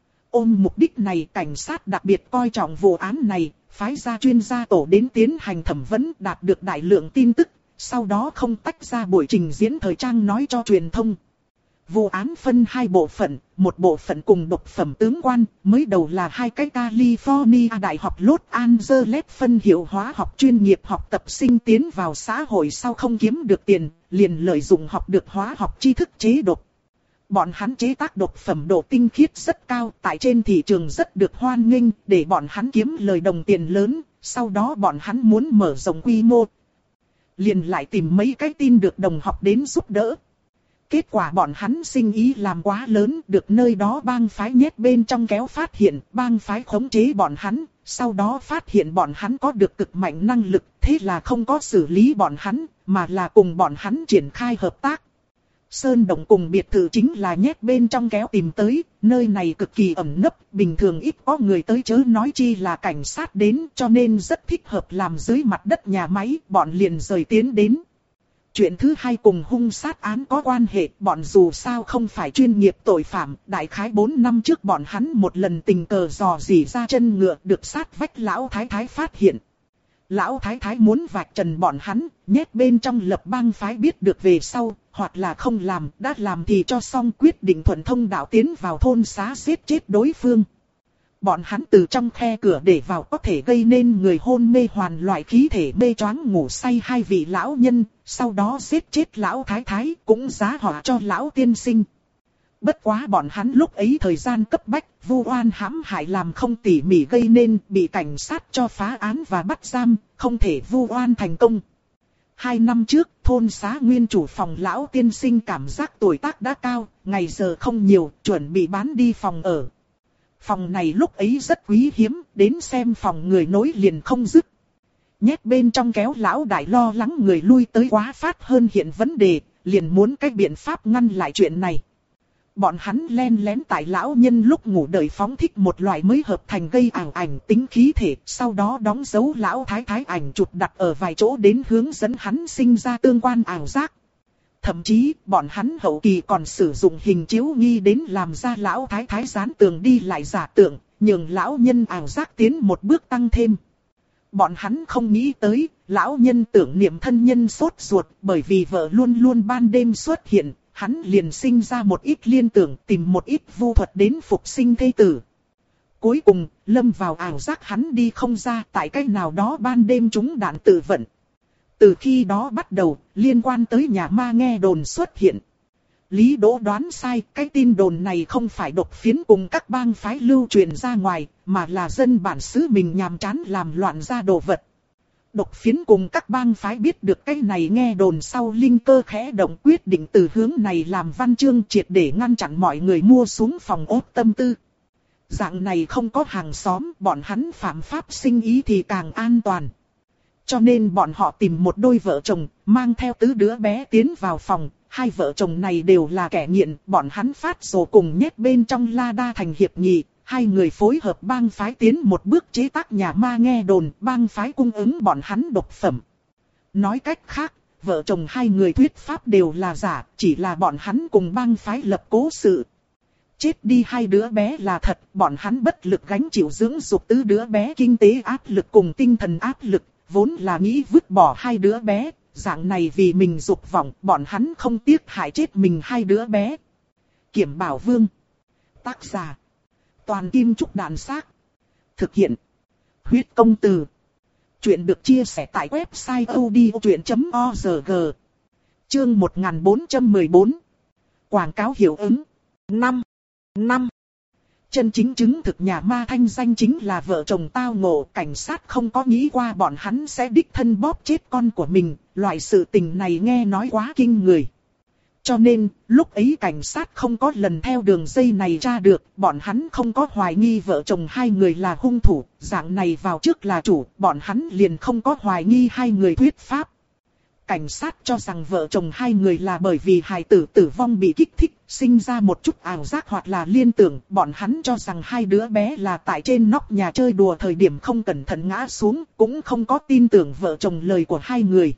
Ôm mục đích này, cảnh sát đặc biệt coi trọng vụ án này, phái ra chuyên gia tổ đến tiến hành thẩm vấn, đạt được đại lượng tin tức, sau đó không tách ra buổi trình diễn thời trang nói cho truyền thông. Vụ án phân hai bộ phận, một bộ phận cùng độc phẩm tướng quan, mới đầu là hai cái California Đại học Los Angeles phân hiệu hóa học chuyên nghiệp học tập sinh tiến vào xã hội sau không kiếm được tiền, liền lợi dụng học được hóa học tri thức chế độc. Bọn hắn chế tác độc phẩm độ tinh khiết rất cao, tại trên thị trường rất được hoan nghênh, để bọn hắn kiếm lời đồng tiền lớn, sau đó bọn hắn muốn mở rộng quy mô. Liền lại tìm mấy cái tin được đồng học đến giúp đỡ. Kết quả bọn hắn sinh ý làm quá lớn, được nơi đó bang phái nhét bên trong kéo phát hiện, bang phái khống chế bọn hắn, sau đó phát hiện bọn hắn có được cực mạnh năng lực, thế là không có xử lý bọn hắn, mà là cùng bọn hắn triển khai hợp tác. Sơn Động cùng biệt thự chính là nhét bên trong kéo tìm tới, nơi này cực kỳ ẩn nấp, bình thường ít có người tới chớ nói chi là cảnh sát đến, cho nên rất thích hợp làm dưới mặt đất nhà máy, bọn liền rời tiến đến. Chuyện thứ hai cùng hung sát án có quan hệ, bọn dù sao không phải chuyên nghiệp tội phạm, đại khái bốn năm trước bọn hắn một lần tình cờ dò dỉ ra chân ngựa được sát vách lão thái thái phát hiện. Lão thái thái muốn vạch trần bọn hắn, nhét bên trong lập bang phái biết được về sau, hoặc là không làm, đã làm thì cho xong quyết định thuận thông đạo tiến vào thôn xá giết chết đối phương. Bọn hắn từ trong khe cửa để vào có thể gây nên người hôn mê hoàn loại khí thể mê choáng ngủ say hai vị lão nhân, sau đó giết chết lão thái thái cũng giá họa cho lão tiên sinh. Bất quá bọn hắn lúc ấy thời gian cấp bách, vu oan hãm hại làm không tỉ mỉ gây nên bị cảnh sát cho phá án và bắt giam, không thể vu oan thành công. Hai năm trước, thôn xá nguyên chủ phòng lão tiên sinh cảm giác tuổi tác đã cao, ngày giờ không nhiều, chuẩn bị bán đi phòng ở. Phòng này lúc ấy rất quý hiếm, đến xem phòng người nối liền không dứt. Nhét bên trong kéo lão đại lo lắng người lui tới quá phát hơn hiện vấn đề, liền muốn cái biện pháp ngăn lại chuyện này. Bọn hắn len lén tại lão nhân lúc ngủ đợi phóng thích một loại mới hợp thành gây ảo ảnh tính khí thể, sau đó đóng dấu lão thái thái ảnh chụp đặt ở vài chỗ đến hướng dẫn hắn sinh ra tương quan ảo giác. Thậm chí, bọn hắn hậu kỳ còn sử dụng hình chiếu nghi đến làm ra lão thái thái dán tường đi lại giả tượng, nhường lão nhân ảo giác tiến một bước tăng thêm. Bọn hắn không nghĩ tới, lão nhân tưởng niệm thân nhân sốt ruột bởi vì vợ luôn luôn ban đêm xuất hiện, hắn liền sinh ra một ít liên tưởng tìm một ít vu thuật đến phục sinh thê tử. Cuối cùng, lâm vào ảo giác hắn đi không ra tại cách nào đó ban đêm trúng đạn tự vận. Từ khi đó bắt đầu, liên quan tới nhà ma nghe đồn xuất hiện. Lý Đỗ đoán sai, cái tin đồn này không phải độc phiến cùng các bang phái lưu truyền ra ngoài, mà là dân bản xứ mình nhàm chán làm loạn ra đồ vật. Độc phiến cùng các bang phái biết được cái này nghe đồn sau linh cơ khẽ động quyết định từ hướng này làm văn chương triệt để ngăn chặn mọi người mua xuống phòng ốt tâm tư. Dạng này không có hàng xóm, bọn hắn phạm pháp sinh ý thì càng an toàn. Cho nên bọn họ tìm một đôi vợ chồng, mang theo tứ đứa bé tiến vào phòng. Hai vợ chồng này đều là kẻ nghiện, bọn hắn phát rồ cùng nhét bên trong la đa thành hiệp nghị. Hai người phối hợp bang phái tiến một bước chế tác nhà ma nghe đồn, bang phái cung ứng bọn hắn độc phẩm. Nói cách khác, vợ chồng hai người thuyết pháp đều là giả, chỉ là bọn hắn cùng bang phái lập cố sự. Chết đi hai đứa bé là thật, bọn hắn bất lực gánh chịu dưỡng dục tứ đứa bé kinh tế áp lực cùng tinh thần áp lực, vốn là nghĩ vứt bỏ hai đứa bé. Dạng này vì mình dục vọng, bọn hắn không tiếc hại chết mình hai đứa bé. Kiểm Bảo Vương. Tác giả. Toàn Kim Trúc Đàn Xác. Thực hiện. Huyết Công Từ. Chuyện được chia sẻ tại website odchuyện chấm org. Chương một nghìn bốn trăm mười bốn. Quảng cáo hiệu ứng. năm. năm. Chân chính chứng thực nhà ma thanh danh chính là vợ chồng tao ngộ, cảnh sát không có nghĩ qua bọn hắn sẽ đích thân bóp chết con của mình, loại sự tình này nghe nói quá kinh người. Cho nên, lúc ấy cảnh sát không có lần theo đường dây này tra được, bọn hắn không có hoài nghi vợ chồng hai người là hung thủ, dạng này vào trước là chủ, bọn hắn liền không có hoài nghi hai người thuyết pháp. Cảnh sát cho rằng vợ chồng hai người là bởi vì hài tử tử vong bị kích thích, sinh ra một chút ảo giác hoặc là liên tưởng, bọn hắn cho rằng hai đứa bé là tại trên nóc nhà chơi đùa thời điểm không cẩn thận ngã xuống, cũng không có tin tưởng vợ chồng lời của hai người.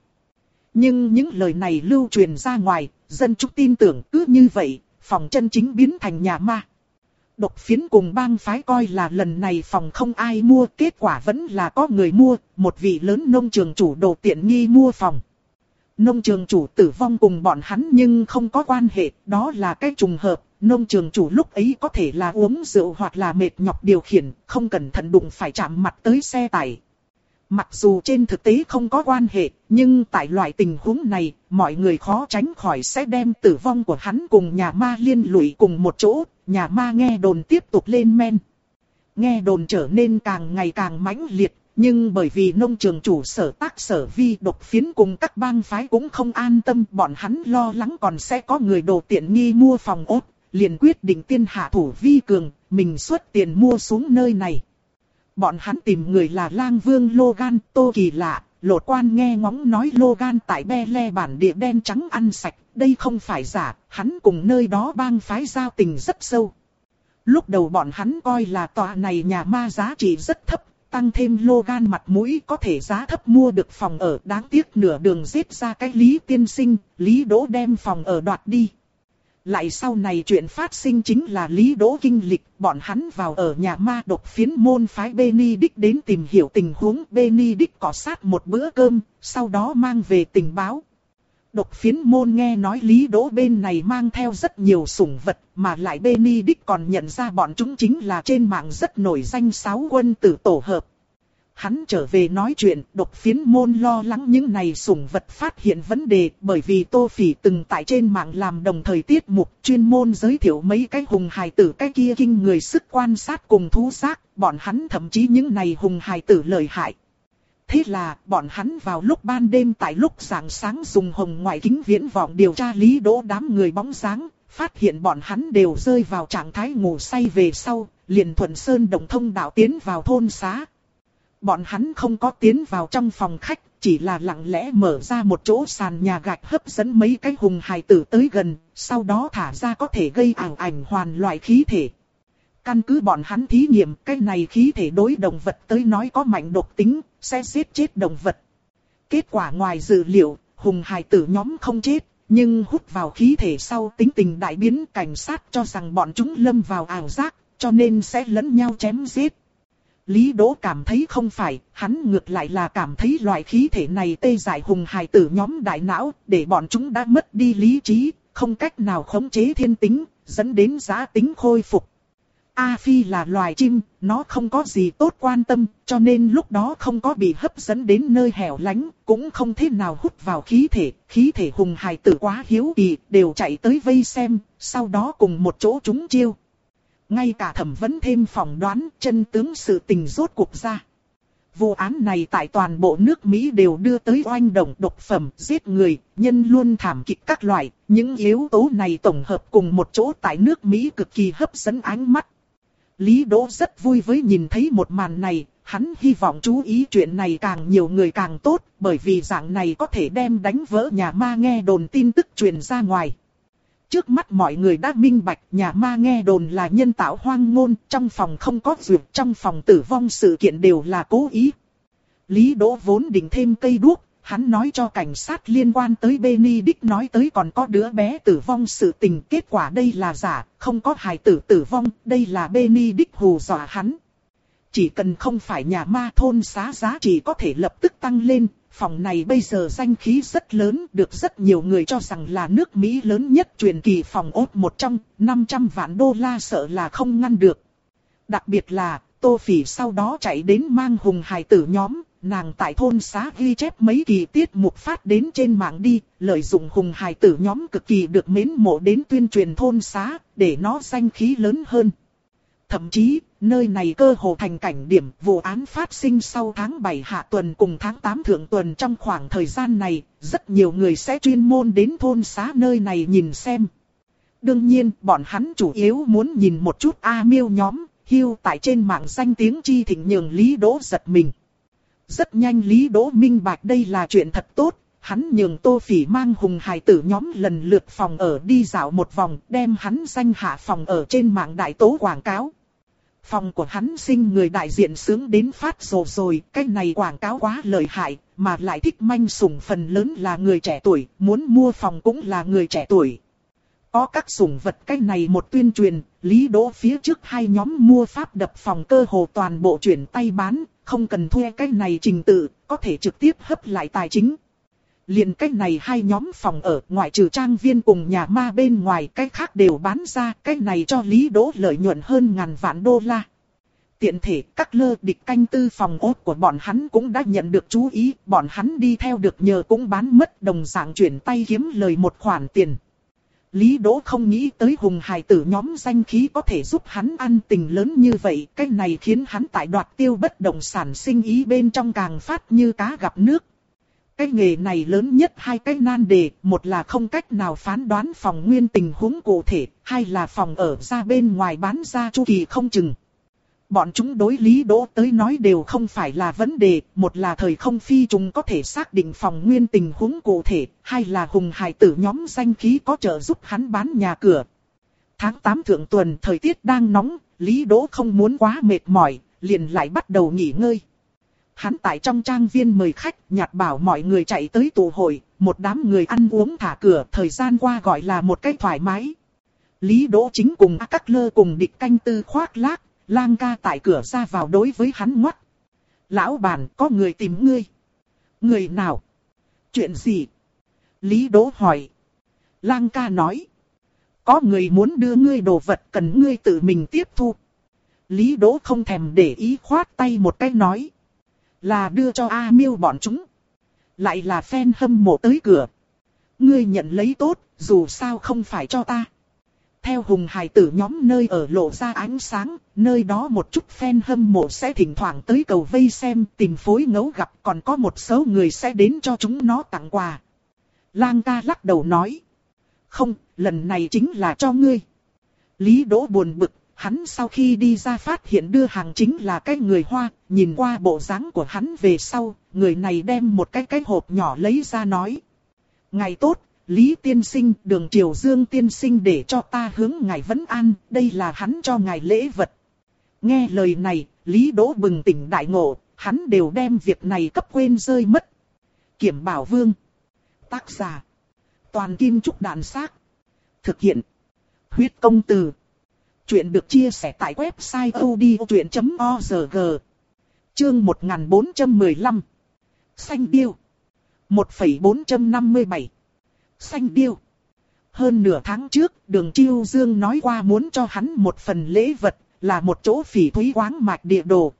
Nhưng những lời này lưu truyền ra ngoài, dân chúng tin tưởng cứ như vậy, phòng chân chính biến thành nhà ma. Độc phiến cùng bang phái coi là lần này phòng không ai mua, kết quả vẫn là có người mua, một vị lớn nông trường chủ đồ tiện nghi mua phòng. Nông trường chủ tử vong cùng bọn hắn nhưng không có quan hệ, đó là cái trùng hợp, nông trường chủ lúc ấy có thể là uống rượu hoặc là mệt nhọc điều khiển, không cẩn thận đụng phải chạm mặt tới xe tải. Mặc dù trên thực tế không có quan hệ, nhưng tại loại tình huống này, mọi người khó tránh khỏi sẽ đem tử vong của hắn cùng nhà ma liên lụy cùng một chỗ, nhà ma nghe đồn tiếp tục lên men. Nghe đồn trở nên càng ngày càng mãnh liệt, nhưng bởi vì nông trường chủ sở tác sở vi độc phiến cùng các bang phái cũng không an tâm, bọn hắn lo lắng còn sẽ có người đồ tiện nghi mua phòng ốt, liền quyết định tiên hạ thủ vi cường, mình xuất tiền mua xuống nơi này. Bọn hắn tìm người là Lang Vương Logan, Tô Kỳ Lạ, Lột Quan nghe ngóng nói Logan tại Be Le bản địa đen trắng ăn sạch, đây không phải giả, hắn cùng nơi đó bang phái giao tình rất sâu. Lúc đầu bọn hắn coi là tòa này nhà ma giá trị rất thấp, tăng thêm Logan mặt mũi có thể giá thấp mua được phòng ở, đáng tiếc nửa đường giết ra cái Lý tiên sinh, Lý Đỗ đem phòng ở đoạt đi. Lại sau này chuyện phát sinh chính là Lý Đỗ kinh lịch, bọn hắn vào ở nhà ma độc phiến môn phái Benedict đến tìm hiểu tình huống, Benedict cọ sát một bữa cơm, sau đó mang về tình báo. Độc phiến môn nghe nói Lý Đỗ bên này mang theo rất nhiều sủng vật, mà lại Benedict còn nhận ra bọn chúng chính là trên mạng rất nổi danh sáu quân tử tổ hợp. Hắn trở về nói chuyện, độc phiến môn lo lắng những này sủng vật phát hiện vấn đề, bởi vì Tô Phỉ từng tại trên mạng làm đồng thời tiết mục chuyên môn giới thiệu mấy cái hùng hài tử cái kia kinh người sức quan sát cùng thú giác, bọn hắn thậm chí những này hùng hài tử lợi hại. Thế là, bọn hắn vào lúc ban đêm tại lúc rạng sáng dùng hồng ngoại kính viễn vọng điều tra Lý Đỗ đám người bóng dáng, phát hiện bọn hắn đều rơi vào trạng thái ngủ say về sau, liền thuận sơn đồng thông đạo tiến vào thôn xá. Bọn hắn không có tiến vào trong phòng khách, chỉ là lặng lẽ mở ra một chỗ sàn nhà gạch hấp dẫn mấy cái hùng hài tử tới gần, sau đó thả ra có thể gây ảo ảnh hoàn loại khí thể. Căn cứ bọn hắn thí nghiệm, cái này khí thể đối động vật tới nói có mạnh độc tính, sẽ giết chết động vật. Kết quả ngoài dự liệu, hùng hài tử nhóm không chết, nhưng hút vào khí thể sau tính tình đại biến, cảnh sát cho rằng bọn chúng lâm vào ảo giác, cho nên sẽ lẫn nhau chém giết. Lý Đỗ cảm thấy không phải, hắn ngược lại là cảm thấy loại khí thể này tê dại hùng hài tử nhóm đại não, để bọn chúng đã mất đi lý trí, không cách nào khống chế thiên tính, dẫn đến giá tính khôi phục. A Phi là loài chim, nó không có gì tốt quan tâm, cho nên lúc đó không có bị hấp dẫn đến nơi hẻo lánh, cũng không thể nào hút vào khí thể, khí thể hùng hài tử quá hiếu kỳ, đều chạy tới vây xem, sau đó cùng một chỗ trúng chiêu. Ngay cả thẩm vấn thêm phỏng đoán, chân tướng sự tình rốt cuộc ra. Vụ án này tại toàn bộ nước Mỹ đều đưa tới oanh động, độc phẩm, giết người, nhân luôn thảm kịch các loại, những yếu tố này tổng hợp cùng một chỗ tại nước Mỹ cực kỳ hấp dẫn ánh mắt. Lý Đỗ rất vui với nhìn thấy một màn này, hắn hy vọng chú ý chuyện này càng nhiều người càng tốt, bởi vì dạng này có thể đem đánh vỡ nhà ma nghe đồn tin tức truyền ra ngoài. Trước mắt mọi người đã minh bạch nhà ma nghe đồn là nhân tạo hoang ngôn, trong phòng không có duyệt, trong phòng tử vong sự kiện đều là cố ý. Lý Đỗ vốn định thêm cây đuốc, hắn nói cho cảnh sát liên quan tới Benedict nói tới còn có đứa bé tử vong sự tình, kết quả đây là giả, không có hài tử tử vong, đây là Benedict hù dọa hắn. Chỉ cần không phải nhà ma thôn xá giá trị có thể lập tức tăng lên, phòng này bây giờ danh khí rất lớn, được rất nhiều người cho rằng là nước Mỹ lớn nhất truyền kỳ phòng ốt một trong, năm trăm vạn đô la sợ là không ngăn được. Đặc biệt là, Tô Phỉ sau đó chạy đến mang hùng hài tử nhóm, nàng tại thôn xá ghi chép mấy kỳ tiết mục phát đến trên mạng đi, lợi dụng hùng hài tử nhóm cực kỳ được mến mộ đến tuyên truyền thôn xá, để nó danh khí lớn hơn. Thậm chí, nơi này cơ hồ thành cảnh điểm vụ án phát sinh sau tháng bảy hạ tuần cùng tháng tám thượng tuần. Trong khoảng thời gian này, rất nhiều người sẽ chuyên môn đến thôn xá nơi này nhìn xem. Đương nhiên, bọn hắn chủ yếu muốn nhìn một chút A Miêu nhóm, hiu tại trên mạng danh tiếng chi thịnh nhường Lý Đỗ giật mình. Rất nhanh Lý Đỗ minh bạch đây là chuyện thật tốt, hắn nhường Tô Phỉ mang hùng hài tử nhóm lần lượt phòng ở đi dạo một vòng, đem hắn danh hạ phòng ở trên mạng đại tố quảng cáo. Phòng của hắn sinh người đại diện sướng đến phát rồ rồi, cái này quảng cáo quá lợi hại, mà lại thích manh sủng phần lớn là người trẻ tuổi, muốn mua phòng cũng là người trẻ tuổi. Có các sủng vật cái này một tuyên truyền, Lý Đỗ phía trước hai nhóm mua pháp đập phòng cơ hồ toàn bộ chuyển tay bán, không cần thuê cái này trình tự, có thể trực tiếp hấp lại tài chính. Liền cái này hai nhóm phòng ở ngoại trừ trang viên cùng nhà ma bên ngoài cái khác đều bán ra, cái này cho Lý Đỗ lợi nhuận hơn ngàn vạn đô la. Tiện thể các lơ địch canh tư phòng ốt của bọn hắn cũng đã nhận được chú ý, bọn hắn đi theo được nhờ cũng bán mất đồng dạng chuyển tay kiếm lời một khoản tiền. Lý Đỗ không nghĩ tới hùng hài tử nhóm danh khí có thể giúp hắn ăn tình lớn như vậy, cái này khiến hắn tại đoạt tiêu bất động sản sinh ý bên trong càng phát như cá gặp nước. Cái nghề này lớn nhất hai cái nan đề, một là không cách nào phán đoán phòng nguyên tình huống cụ thể, hai là phòng ở ra bên ngoài bán ra chu kỳ không chừng. Bọn chúng đối Lý Đỗ tới nói đều không phải là vấn đề, một là thời không phi trùng có thể xác định phòng nguyên tình huống cụ thể, hai là hùng hài tử nhóm danh khí có trợ giúp hắn bán nhà cửa. Tháng tám thượng tuần thời tiết đang nóng, Lý Đỗ không muốn quá mệt mỏi, liền lại bắt đầu nghỉ ngơi. Hắn tại trong trang viên mời khách, nhặt bảo mọi người chạy tới tụ hội, một đám người ăn uống thả cửa, thời gian qua gọi là một cách thoải mái. Lý Đỗ chính cùng A Cát Lơ cùng địch canh tư khoác lác, Lang ca tại cửa ra vào đối với hắn ngoắt. Lão bản, có người tìm ngươi. Người nào? Chuyện gì? Lý Đỗ hỏi. Lang ca nói. Có người muốn đưa ngươi đồ vật cần ngươi tự mình tiếp thu. Lý Đỗ không thèm để ý khoát tay một cái nói. Là đưa cho A Miêu bọn chúng. Lại là fan hâm mộ tới cửa. Ngươi nhận lấy tốt, dù sao không phải cho ta. Theo hùng hài tử nhóm nơi ở lộ ra ánh sáng, nơi đó một chút fan hâm mộ sẽ thỉnh thoảng tới cầu vây xem, tìm phối ngẫu gặp, còn có một số người sẽ đến cho chúng nó tặng quà. Lang ca lắc đầu nói. Không, lần này chính là cho ngươi. Lý Đỗ buồn bực, hắn sau khi đi ra phát hiện đưa hàng chính là cái người Hoa, nhìn qua bộ dáng của hắn về sau, người này đem một cái cái hộp nhỏ lấy ra nói. Ngày tốt. Lý tiên sinh, Đường Triều Dương tiên sinh để cho ta hướng ngài vấn an, đây là hắn cho ngài lễ vật. Nghe lời này, Lý Đỗ bừng tỉnh đại ngộ, hắn đều đem việc này cấp quên rơi mất. Kiểm Bảo Vương. Tác giả. Toàn Kim Trúc Đạn Xác. Thực hiện. Huyết Công Từ. Chuyện được chia sẻ tại website odchuyện chấm org. Chương một nghìn bốn trăm mười lăm. Xanh điêu. một phẩy bốn trăm năm mươi bảy. Xanh điêu. Hơn nửa tháng trước, Đường Triều Dương nói qua muốn cho hắn một phần lễ vật, là một chỗ phỉ thúy khoáng mạch địa đồ.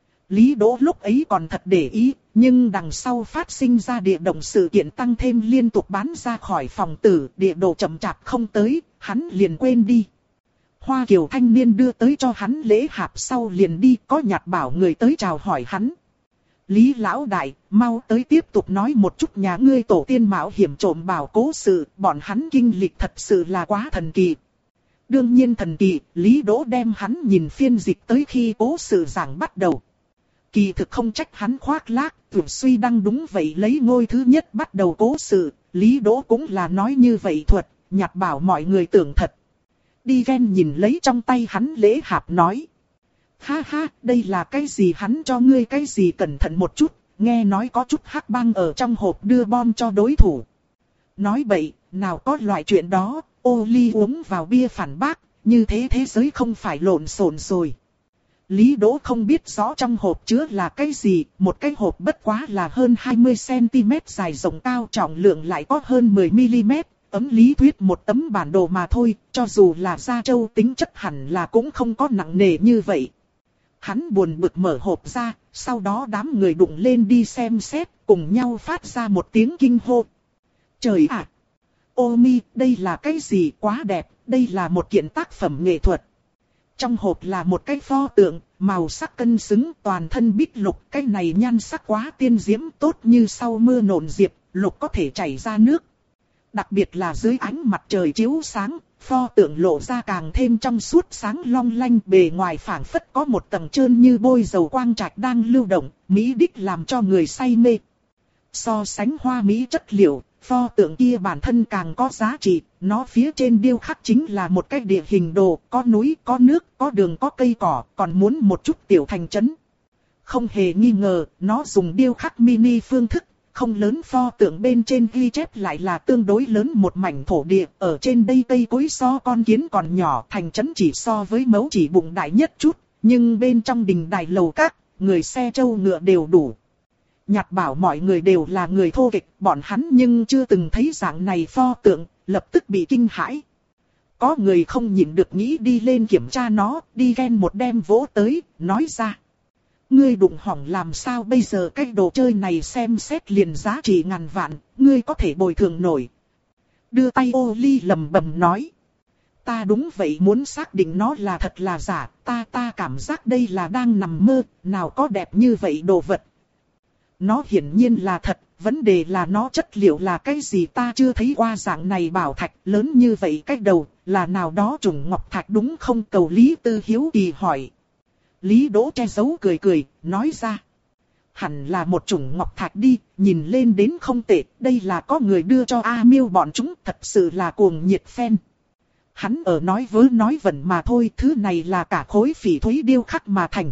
Lý Đỗ lúc ấy còn thật để ý, nhưng đằng sau phát sinh ra địa động sự kiện tăng thêm liên tục bán ra khỏi phòng tử, địa đồ chậm chạp không tới, hắn liền quên đi. Hoa Kiều thanh niên đưa tới cho hắn lễ hạp sau liền đi, có nhặt bảo người tới chào hỏi hắn. Lý lão đại, mau tới tiếp tục nói một chút nhà ngươi tổ tiên mạo hiểm trộm bảo cố sự, bọn hắn kinh lịch thật sự là quá thần kỳ. Đương nhiên thần kỳ, Lý Đỗ đem hắn nhìn phiên dịch tới khi cố sự giảng bắt đầu. Kỳ thực không trách hắn khoác lác, tưởng suy đăng đúng vậy lấy ngôi thứ nhất bắt đầu cố sự, Lý Đỗ cũng là nói như vậy thuật, nhặt bảo mọi người tưởng thật. Đi ven nhìn lấy trong tay hắn lễ hạp nói. Ha ha, đây là cái gì hắn cho ngươi cái gì cẩn thận một chút, nghe nói có chút hắc băng ở trong hộp đưa bom cho đối thủ. Nói bậy, nào có loại chuyện đó, ô ly uống vào bia phản bác, như thế thế giới không phải lộn xộn rồi. Lý Đỗ không biết rõ trong hộp chứa là cái gì, một cái hộp bất quá là hơn hai mươi xăng-ti-mét dài rộng cao, trọng lượng lại có hơn mười mi-li-mét. Ấm lý thuyết một tấm bản đồ mà thôi, cho dù là gia châu tính chất hẳn là cũng không có nặng nề như vậy. Hắn buồn bực mở hộp ra, sau đó đám người đụng lên đi xem xét, cùng nhau phát ra một tiếng kinh hô. Trời ạ! Ô mi, đây là cái gì quá đẹp, đây là một kiện tác phẩm nghệ thuật. Trong hộp là một cái pho tượng, màu sắc cân xứng, toàn thân bích lục, cái này nhan sắc quá tiên diễm, tốt như sau mưa nộn diệp, lục có thể chảy ra nước. Đặc biệt là dưới ánh mặt trời chiếu sáng, pho tượng lộ ra càng thêm trong suốt sáng long lanh, bề ngoài phảng phất có một tầng trơn như bôi dầu quang trạch đang lưu động, mỹ đích làm cho người say mê. So sánh hoa mỹ chất liệu, pho tượng kia bản thân càng có giá trị, nó phía trên điêu khắc chính là một cái địa hình đồ, có núi, có nước, có đường, có cây cỏ, còn muốn một chút tiểu thành trấn. Không hề nghi ngờ, nó dùng điêu khắc mini phương thức, không lớn pho tượng bên trên ghi chép lại là tương đối lớn một mảnh thổ địa, ở trên đây cây cối so con kiến còn nhỏ, thành trấn chỉ so với mấu chỉ bụng đại nhất chút, nhưng bên trong đình đài lầu các, người xe trâu ngựa đều đủ. Nhạt bảo mọi người đều là người thô kịch, bọn hắn nhưng chưa từng thấy dạng này pho tượng, lập tức bị kinh hãi. Có người không nhịn được nghĩ đi lên kiểm tra nó, đi ghen một đem vỗ tới, nói ra. Ngươi đụng hỏng làm sao bây giờ, cái đồ chơi này xem xét liền giá trị ngàn vạn, ngươi có thể bồi thường nổi. Đưa tay ô ly lầm bầm nói. Ta đúng vậy, muốn xác định nó là thật là giả, ta ta cảm giác đây là đang nằm mơ, nào có đẹp như vậy đồ vật. Nó hiển nhiên là thật, vấn đề là nó chất liệu là cái gì ta chưa thấy qua dạng này bảo thạch lớn như vậy, cái đầu là nào đó trùng ngọc thạch đúng không, cầu Lý Tư hiếu kỳ hỏi. Lý Đỗ che giấu cười cười, nói ra. Hẳn là một chủng ngọc thạch đi, nhìn lên đến không tệ, đây là có người đưa cho A Miêu bọn chúng, thật sự là cuồng nhiệt fan. Hắn ở nói vớ nói vẩn mà thôi, thứ này là cả khối phỉ thúy điêu khắc mà thành.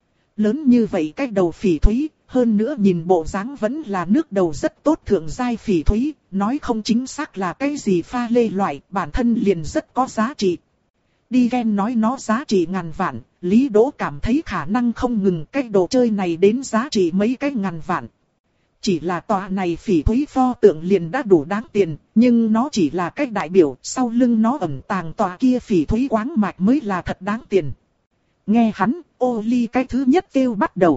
Lớn như vậy cái đầu phỉ thúy, hơn nữa nhìn bộ dáng vẫn là nước đầu rất tốt thượng giai phỉ thúy, nói không chính xác là cái gì pha lê loại, bản thân liền rất có giá trị. Đi ghen nói nó giá trị ngàn vạn, Lý Đỗ cảm thấy khả năng không ngừng, cái đồ chơi này đến giá trị mấy cái ngàn vạn. Chỉ là tòa này phỉ thúy pho tượng liền đã đủ đáng tiền, nhưng nó chỉ là cái đại biểu, sau lưng nó ẩn tàng tòa kia phỉ thúy quáng mạch mới là thật đáng tiền. Nghe hắn, ô ly cái thứ nhất kêu bắt đầu.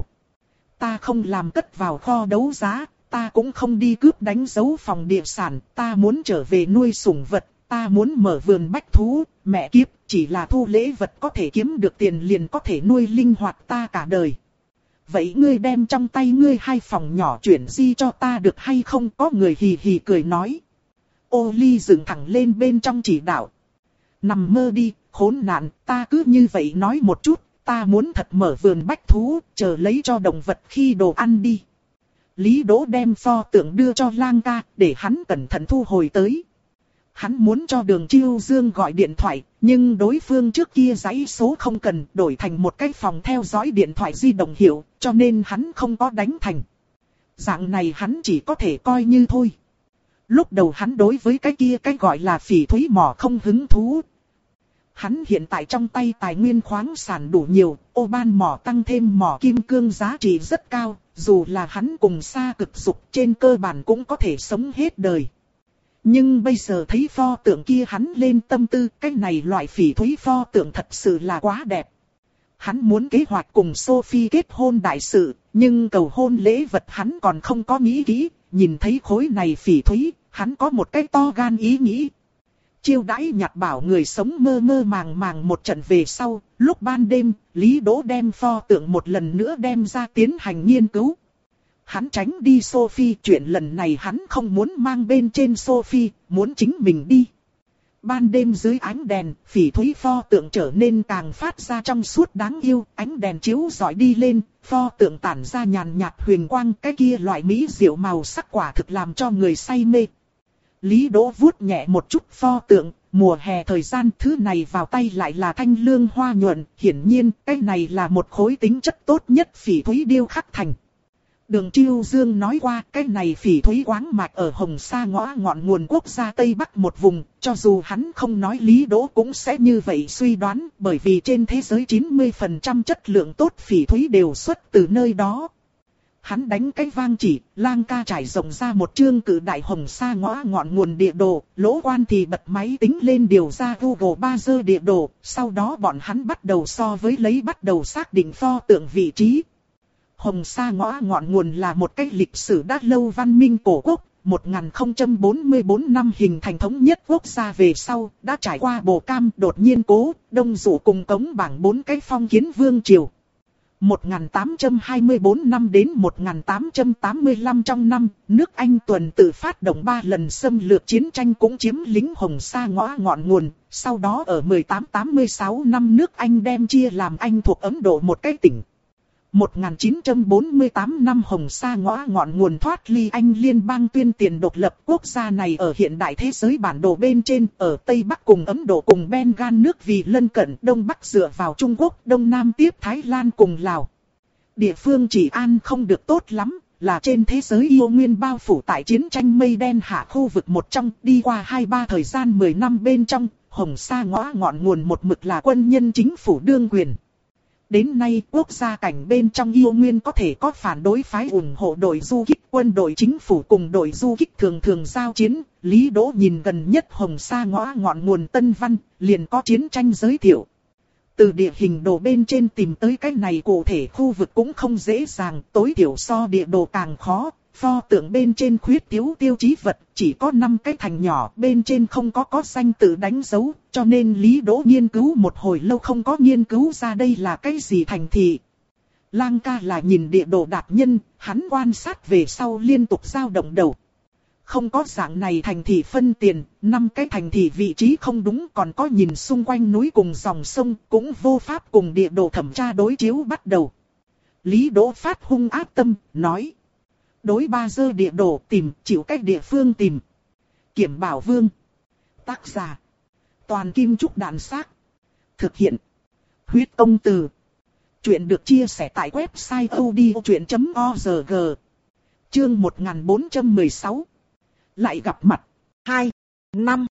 Ta không làm cất vào kho đấu giá, ta cũng không đi cướp đánh dấu phòng địa sản, ta muốn trở về nuôi sủng vật, ta muốn mở vườn bách thú, mẹ kiếp, chỉ là thu lễ vật có thể kiếm được tiền liền có thể nuôi linh hoạt ta cả đời. Vậy ngươi đem trong tay ngươi hai phòng nhỏ chuyển di cho ta được hay không? Có người hì hì cười nói. Ô ly dựng thẳng lên bên trong chỉ đạo. Nằm mơ đi, khốn nạn, ta cứ như vậy nói một chút, ta muốn thật mở vườn bách thú, chờ lấy cho động vật khi đồ ăn đi. Lý Đỗ đem pho tượng đưa cho Lang ca, để hắn cẩn thận thu hồi tới. Hắn muốn cho Đường Chiêu Dương gọi điện thoại, nhưng đối phương trước kia dãy số không cần, đổi thành một cái phòng theo dõi điện thoại di động hiệu, cho nên hắn không có đánh thành. Dạng này hắn chỉ có thể coi như thôi. Lúc đầu hắn đối với cái kia cái gọi là phỉ thúy mỏ không hứng thú. Hắn hiện tại trong tay tài nguyên khoáng sản đủ nhiều, ô ban mỏ tăng thêm mỏ kim cương giá trị rất cao, dù là hắn cùng xa cực dục trên cơ bản cũng có thể sống hết đời. Nhưng bây giờ thấy pho tượng kia hắn lên tâm tư, cái này loại phỉ thúy pho tượng thật sự là quá đẹp. Hắn muốn kế hoạch cùng Sophie kết hôn đại sự, nhưng cầu hôn lễ vật hắn còn không có nghĩ kỹ, nhìn thấy khối này phỉ thúy, hắn có một cái to gan ý nghĩ. Chiêu đãi nhặt bảo người sống mơ mơ màng màng một trận về sau, lúc ban đêm, Lý Đỗ đem pho tượng một lần nữa đem ra tiến hành nghiên cứu. Hắn tránh đi Sophie, chuyện lần này hắn không muốn mang bên trên Sophie, muốn chính mình đi. Ban đêm dưới ánh đèn, phỉ thúy pho tượng trở nên càng phát ra trong suốt đáng yêu, ánh đèn chiếu rọi đi lên, pho tượng tản ra nhàn nhạt huyền quang, cái kia loại mỹ diệu màu sắc quả thực làm cho người say mê. Lý Đỗ vuốt nhẹ một chút pho tượng, mùa hè thời gian thứ này vào tay lại là thanh lương hoa nhuận, hiển nhiên cái này là một khối tính chất tốt nhất phỉ thúy điêu khắc thành. Đường Chiêu Dương nói qua cái này phỉ thúy quáng mạch ở Hồng Sa ngõ ngọn nguồn quốc gia Tây Bắc một vùng, cho dù hắn không nói Lý Đỗ cũng sẽ như vậy suy đoán, bởi vì trên thế giới chín mươi phần trăm chất lượng tốt phỉ thúy đều xuất từ nơi đó. Hắn đánh cái vang chỉ, Lang ca trải rộng ra một chương cử đại Hồng Sa ngõ ngọn nguồn địa đồ, Lỗ Quan thì bật máy tính lên điều ra Google Bazer địa đồ, sau đó bọn hắn bắt đầu so với lấy bắt đầu xác định pho tượng vị trí. Hồng Sa ngõ ngọn nguồn là một cái lịch sử đã lâu văn minh cổ quốc, một nghìn không trăm bốn mươi tư năm hình thành thống nhất quốc gia về sau, đã trải qua Bồ Cam, đột nhiên Cố, Đông Dụ cùng Cống bảng bốn cái phong kiến vương triều. một nghìn tám trăm hai mươi tư năm đến một nghìn tám trăm tám mươi lăm trong năm, nước Anh tuần tự phát động ba lần xâm lược chiến tranh cũng chiếm lĩnh Hồng Sa ngõ ngọn nguồn. Sau đó ở mười tám tám mươi sáu năm nước Anh đem chia làm Anh thuộc Ấn Độ một cái tỉnh. một nghìn chín trăm bốn mươi tám năm Hồng Sa ngõ ngọn nguồn thoát ly Anh liên bang tuyên tiền độc lập. Quốc gia này ở hiện đại thế giới bản đồ bên trên, ở Tây Bắc cùng Ấn Độ cùng Bengal nước vì lân cận, Đông Bắc dựa vào Trung Quốc, Đông Nam tiếp Thái Lan cùng Lào. Địa phương trị an không được tốt lắm, là trên thế giới yêu nguyên bao phủ tại chiến tranh mây đen hạ khu vực một trong. Đi qua hai ba thời gian mười năm bên trong, Hồng Sa ngõ ngọn nguồn một mực là quân nhân chính phủ đương quyền. Đến nay quốc gia cảnh bên trong yêu nguyên có thể có phản đối phái ủng hộ đội du kích, quân đội chính phủ cùng đội du kích thường thường giao chiến. Lý Đỗ nhìn gần nhất Hồng Sa ngõ ngọn nguồn Tân Văn, liền có chiến tranh giới thiệu. Từ địa hình đồ bên trên tìm tới cái này cụ thể khu vực cũng không dễ dàng, tối thiểu so địa đồ càng khó. Pho tượng bên trên khuyết thiếu tiêu chí vật, chỉ có năm cái thành nhỏ, bên trên không có có danh tự đánh dấu, cho nên Lý Đỗ nghiên cứu một hồi lâu không có nghiên cứu ra đây là cái gì thành thị. Lang ca là nhìn địa đồ đạt nhân, hắn quan sát về sau liên tục dao động đầu. Không có dạng này thành thị phân tiền, năm cái thành thị vị trí không đúng, còn có nhìn xung quanh núi cùng dòng sông, cũng vô pháp cùng địa đồ thẩm tra đối chiếu bắt đầu. Lý Đỗ phát hung ác tâm, nói. Đối ba dơ địa đồ tìm, chịu cách địa phương tìm. Kiểm Bảo Vương. Tác giả. Toàn Kim Trúc Đàn Xác. Thực hiện. Huyết Công Từ. Chuyện được chia sẻ tại website odchuyện chấm org. Chương một nghìn bốn trăm mười sáu. Lại gặp mặt. hai. năm.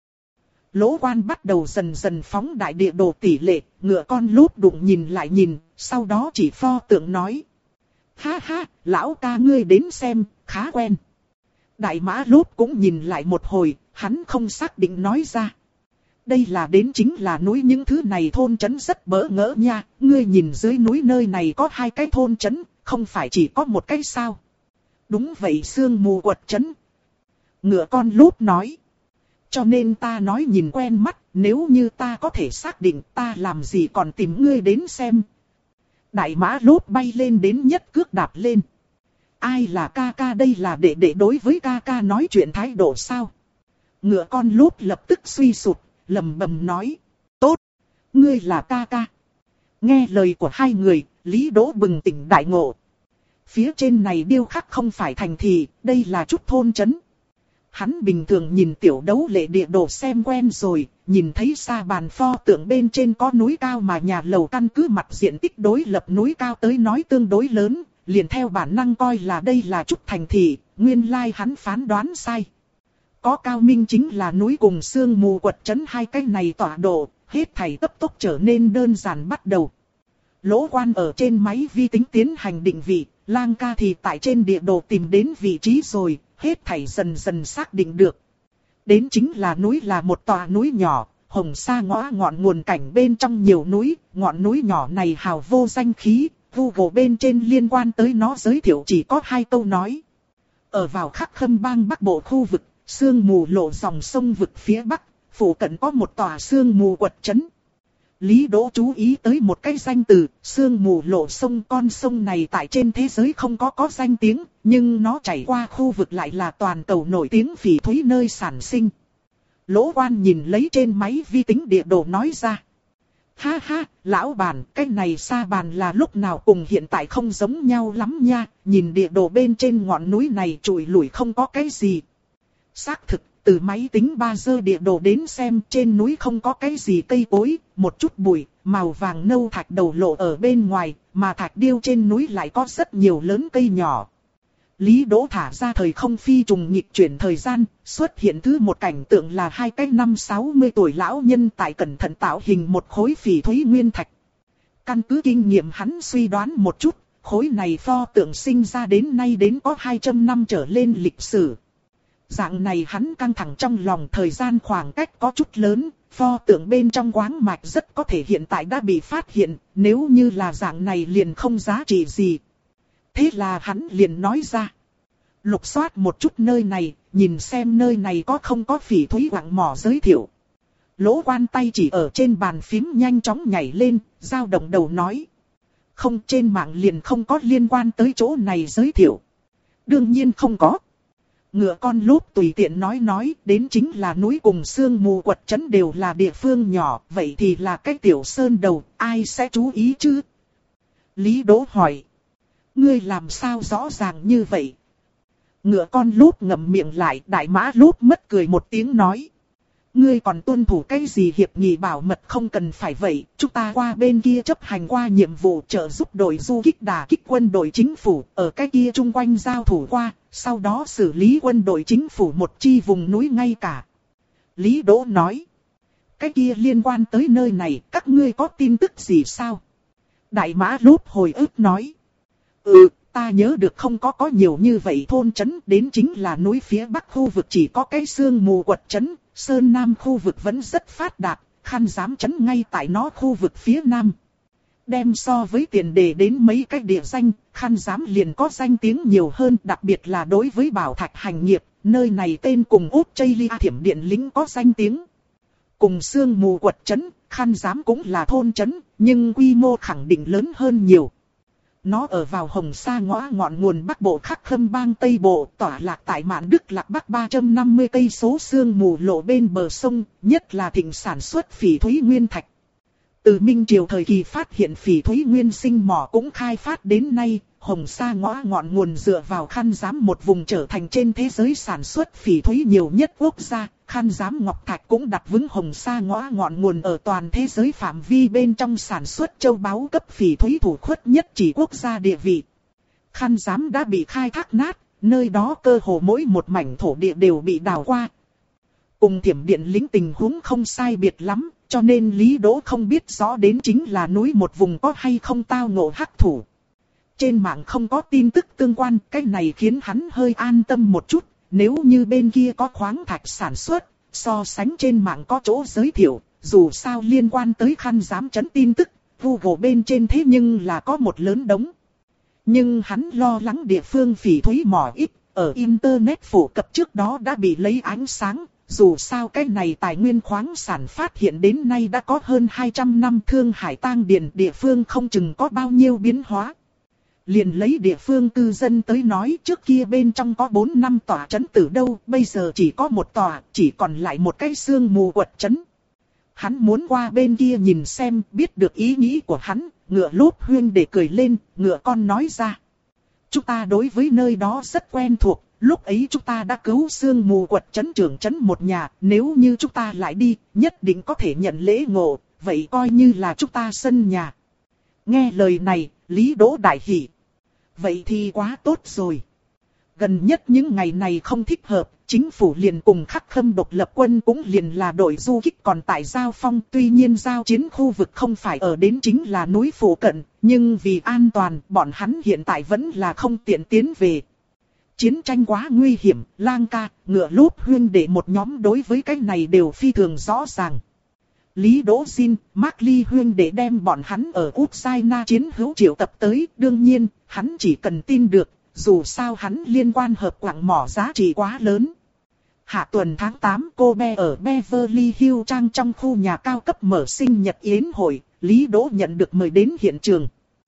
Lỗ Quan bắt đầu dần dần phóng đại địa đồ tỷ lệ, ngựa con lút đụng nhìn lại nhìn, sau đó chỉ pho tượng nói. Ha ha, lão ca ngươi đến xem, khá quen. Đại mã lút cũng nhìn lại một hồi, hắn không xác định nói ra. Đây là đến chính là núi, những thứ này thôn trấn rất bỡ ngỡ nha, ngươi nhìn dưới núi nơi này có hai cái thôn trấn, không phải chỉ có một cái sao. Đúng vậy, sương mù quật trấn. Ngựa con lút nói. Cho nên ta nói nhìn quen mắt, nếu như ta có thể xác định ta làm gì còn tìm ngươi đến xem. Đại mã lút bay lên đến nhất cước đạp lên. Ai là ca ca, đây là đệ đệ đối với ca ca nói chuyện thái độ sao? Ngựa con lút lập tức suy sụp, lầm bầm nói. Tốt, ngươi là ca ca. Nghe lời của hai người, Lý Đỗ bừng tỉnh đại ngộ. Phía trên này điêu khắc không phải thành thị, đây là chút thôn trấn. Hắn bình thường nhìn tiểu đấu lệ địa đồ xem quen rồi, nhìn thấy sa bàn pho tượng bên trên có núi cao mà nhà lầu căn cứ mặt diện tích đối lập núi cao tới nói tương đối lớn, liền theo bản năng coi là đây là chút thành thị, nguyên lai hắn phán đoán sai. Có cao minh chính là núi cùng sương mù quật trấn hai cái này tọa độ, hết thảy cấp tốc trở nên đơn giản bắt đầu. Lỗ Quan ở trên máy vi tính tiến hành định vị, Lang ca thì tại trên địa đồ tìm đến vị trí rồi, hết thảy dần dần xác định được. Đến chính là núi, là một tòa núi nhỏ, Hồng Sa ngõ ngọn nguồn cảnh bên trong nhiều núi, ngọn núi nhỏ này hào vô danh khí, Google bên trên liên quan tới nó giới thiệu chỉ có hai câu nói. Ở vào Khắc Khâm bang bắc bộ khu vực, sương mù lộ dòng sông vực phía bắc, phủ cận có một tòa sương mù quật trấn. Lý Đỗ chú ý tới một cái danh từ, sương mù lộ sông. Con sông này tại trên thế giới không có có danh tiếng, nhưng nó chảy qua khu vực lại là toàn cầu nổi tiếng phỉ thúy nơi sản sinh. Lỗ Quan nhìn lấy trên máy vi tính địa đồ nói ra. Ha ha, lão bản, cái này sa bàn là lúc nào cùng hiện tại không giống nhau lắm nha, nhìn địa đồ bên trên ngọn núi này trụi lủi không có cái gì. Xác thực, từ máy tính ba giơ địa đồ đến xem, trên núi không có cái gì cây cối, một chút bụi, màu vàng nâu thạch đầu lộ ở bên ngoài, mà thạch điêu trên núi lại có rất nhiều lớn cây nhỏ. Lý Đỗ thả ra thời không phi trùng nghịch chuyển thời gian, xuất hiện thứ một cảnh tượng là hai cái năm sáu mươi tuổi lão nhân tại cẩn thận tạo hình một khối phỉ thúy nguyên thạch. Căn cứ kinh nghiệm hắn suy đoán một chút, khối này pho tượng sinh ra đến nay đến có hai trăm năm trở lên lịch sử. Dạng này hắn căng thẳng trong lòng, thời gian khoảng cách có chút lớn, pho tượng bên trong quáng mạch rất có thể hiện tại đã bị phát hiện, nếu như là dạng này liền không giá trị gì. Thế là hắn liền nói ra. Lục soát một chút nơi này, nhìn xem nơi này có không có phỉ thúy quặng mỏ giới thiệu. Lỗ Quan tay chỉ ở trên bàn phím nhanh chóng nhảy lên, dao động đầu nói. Không, trên mạng liền không có liên quan tới chỗ này giới thiệu. Đương nhiên không có. Ngựa con Lốp tùy tiện nói nói, đến chính là núi cùng sương mù quật trấn đều là địa phương nhỏ, vậy thì là cái tiểu sơn đầu, ai sẽ chú ý chứ? Lý Đỗ hỏi. Ngươi làm sao rõ ràng như vậy? Ngựa con Lốp ngậm miệng lại, Đại Mã Lốp mất cười một tiếng nói. Ngươi còn tuân thủ cái gì hiệp nghị bảo mật không cần phải vậy, chúng ta qua bên kia chấp hành qua nhiệm vụ trợ giúp đội du kích đả kích quân đội chính phủ, ở cái kia chung quanh giao thủ qua, sau đó xử lý quân đội chính phủ một chi vùng núi ngay cả. Lý Đỗ nói, cái kia liên quan tới nơi này, các ngươi có tin tức gì sao? Đại Mã Lốp hồi ức nói, ừ, ta nhớ được không có có nhiều như vậy thôn trấn, đến chính là núi phía bắc khu vực chỉ có cái sương mù quật trấn. Sơn Nam khu vực vẫn rất phát đạt, Khăn Giám trấn ngay tại nó khu vực phía Nam. Đem so với tiền đề đến mấy cái địa danh, Khăn Giám liền có danh tiếng nhiều hơn, đặc biệt là đối với Bảo Thạch hành nghiệp, nơi này tên cùng Út Chây Lia Thiểm Điện Lính có danh tiếng. Cùng sương mù quật trấn, Khăn Giám cũng là thôn trấn, nhưng quy mô khẳng định lớn hơn nhiều. Nó ở vào Hồng Sa ngõ ngọn nguồn Bắc Bộ Khắc Khâm Bang Tây Bộ, tỏa lạc tại Mạn Đức Lạc Bắc ba trăm năm mươi cây số sương mù lộ bên bờ sông, nhất là thịnh sản xuất phỉ thúy nguyên thạch. Từ Minh Triều thời kỳ phát hiện phỉ thúy nguyên sinh mỏ cũng khai phát đến nay, Hồng Sa ngõ ngọn nguồn dựa vào Khăn Giám một vùng trở thành trên thế giới sản xuất phỉ thúy nhiều nhất quốc gia. Khăn Giám Ngọc Thạch cũng đặt vững Hồng Sa ngõ ngọn nguồn ở toàn thế giới phạm vi bên trong sản xuất châu báu cấp phỉ thúy thủ khuất nhất chỉ quốc gia địa vị. Khăn Giám đã bị khai thác nát, nơi đó cơ hồ mỗi một mảnh thổ địa đều bị đào qua. Cùng Thiểm Điện Lính tình huống không sai biệt lắm, cho nên Lý Đỗ không biết rõ đến chính là núi một vùng có hay không tao ngộ hắc thủ. Trên mạng không có tin tức tương quan, cái này khiến hắn hơi an tâm một chút. Nếu như bên kia có khoáng thạch sản xuất, so sánh trên mạng có chỗ giới thiệu, dù sao liên quan tới Khăn Giám trấn tin tức, Google bên trên thế nhưng là có một lớn đống. Nhưng hắn lo lắng địa phương phỉ thúy mỏ ít, ở Internet phổ cập trước đó đã bị lấy ánh sáng, dù sao cái này tài nguyên khoáng sản phát hiện đến nay đã có hơn hai trăm năm Thương Hải Tang Điền địa phương không chừng có bao nhiêu biến hóa. Liền lấy địa phương cư dân tới nói trước kia bên trong có bốn năm tòa trấn tử đâu, bây giờ chỉ có một tòa, chỉ còn lại một cái sương mù quật trấn. Hắn muốn qua bên kia nhìn xem, biết được ý nghĩ của hắn, Ngựa Lốp huyên để cười lên, ngựa con nói ra. Chúng ta đối với nơi đó rất quen thuộc, lúc ấy chúng ta đã cứu sương mù quật trấn trưởng trấn một nhà, nếu như chúng ta lại đi, nhất định có thể nhận lễ ngộ, vậy coi như là chúng ta sân nhà. Nghe lời này, Lý Đỗ đại hỉ. Vậy thì quá tốt rồi. Gần nhất những ngày này không thích hợp, chính phủ liền cùng Khắc Khâm độc lập quân cũng liền là đội du kích còn tại giao phong. Tuy nhiên giao chiến khu vực không phải ở đến chính là núi phụ cận, nhưng vì an toàn bọn hắn hiện tại vẫn là không tiện tiến về. Chiến tranh quá nguy hiểm, Lang ca, Ngựa Lốp huyên để một nhóm đối với cái này đều phi thường rõ ràng. Lý Đỗ xin, Mark Ly huyên để đem bọn hắn ở Ukraine chiến hữu triệu tập tới, đương nhiên, hắn chỉ cần tin được, dù sao hắn liên quan hợp quặng mỏ giá trị quá lớn. Hạ tuần tháng tám cô bé ở Beverly Hills trang trong khu nhà cao cấp mở sinh nhật yến hội, Lý Đỗ nhận được mời đến hiện trường.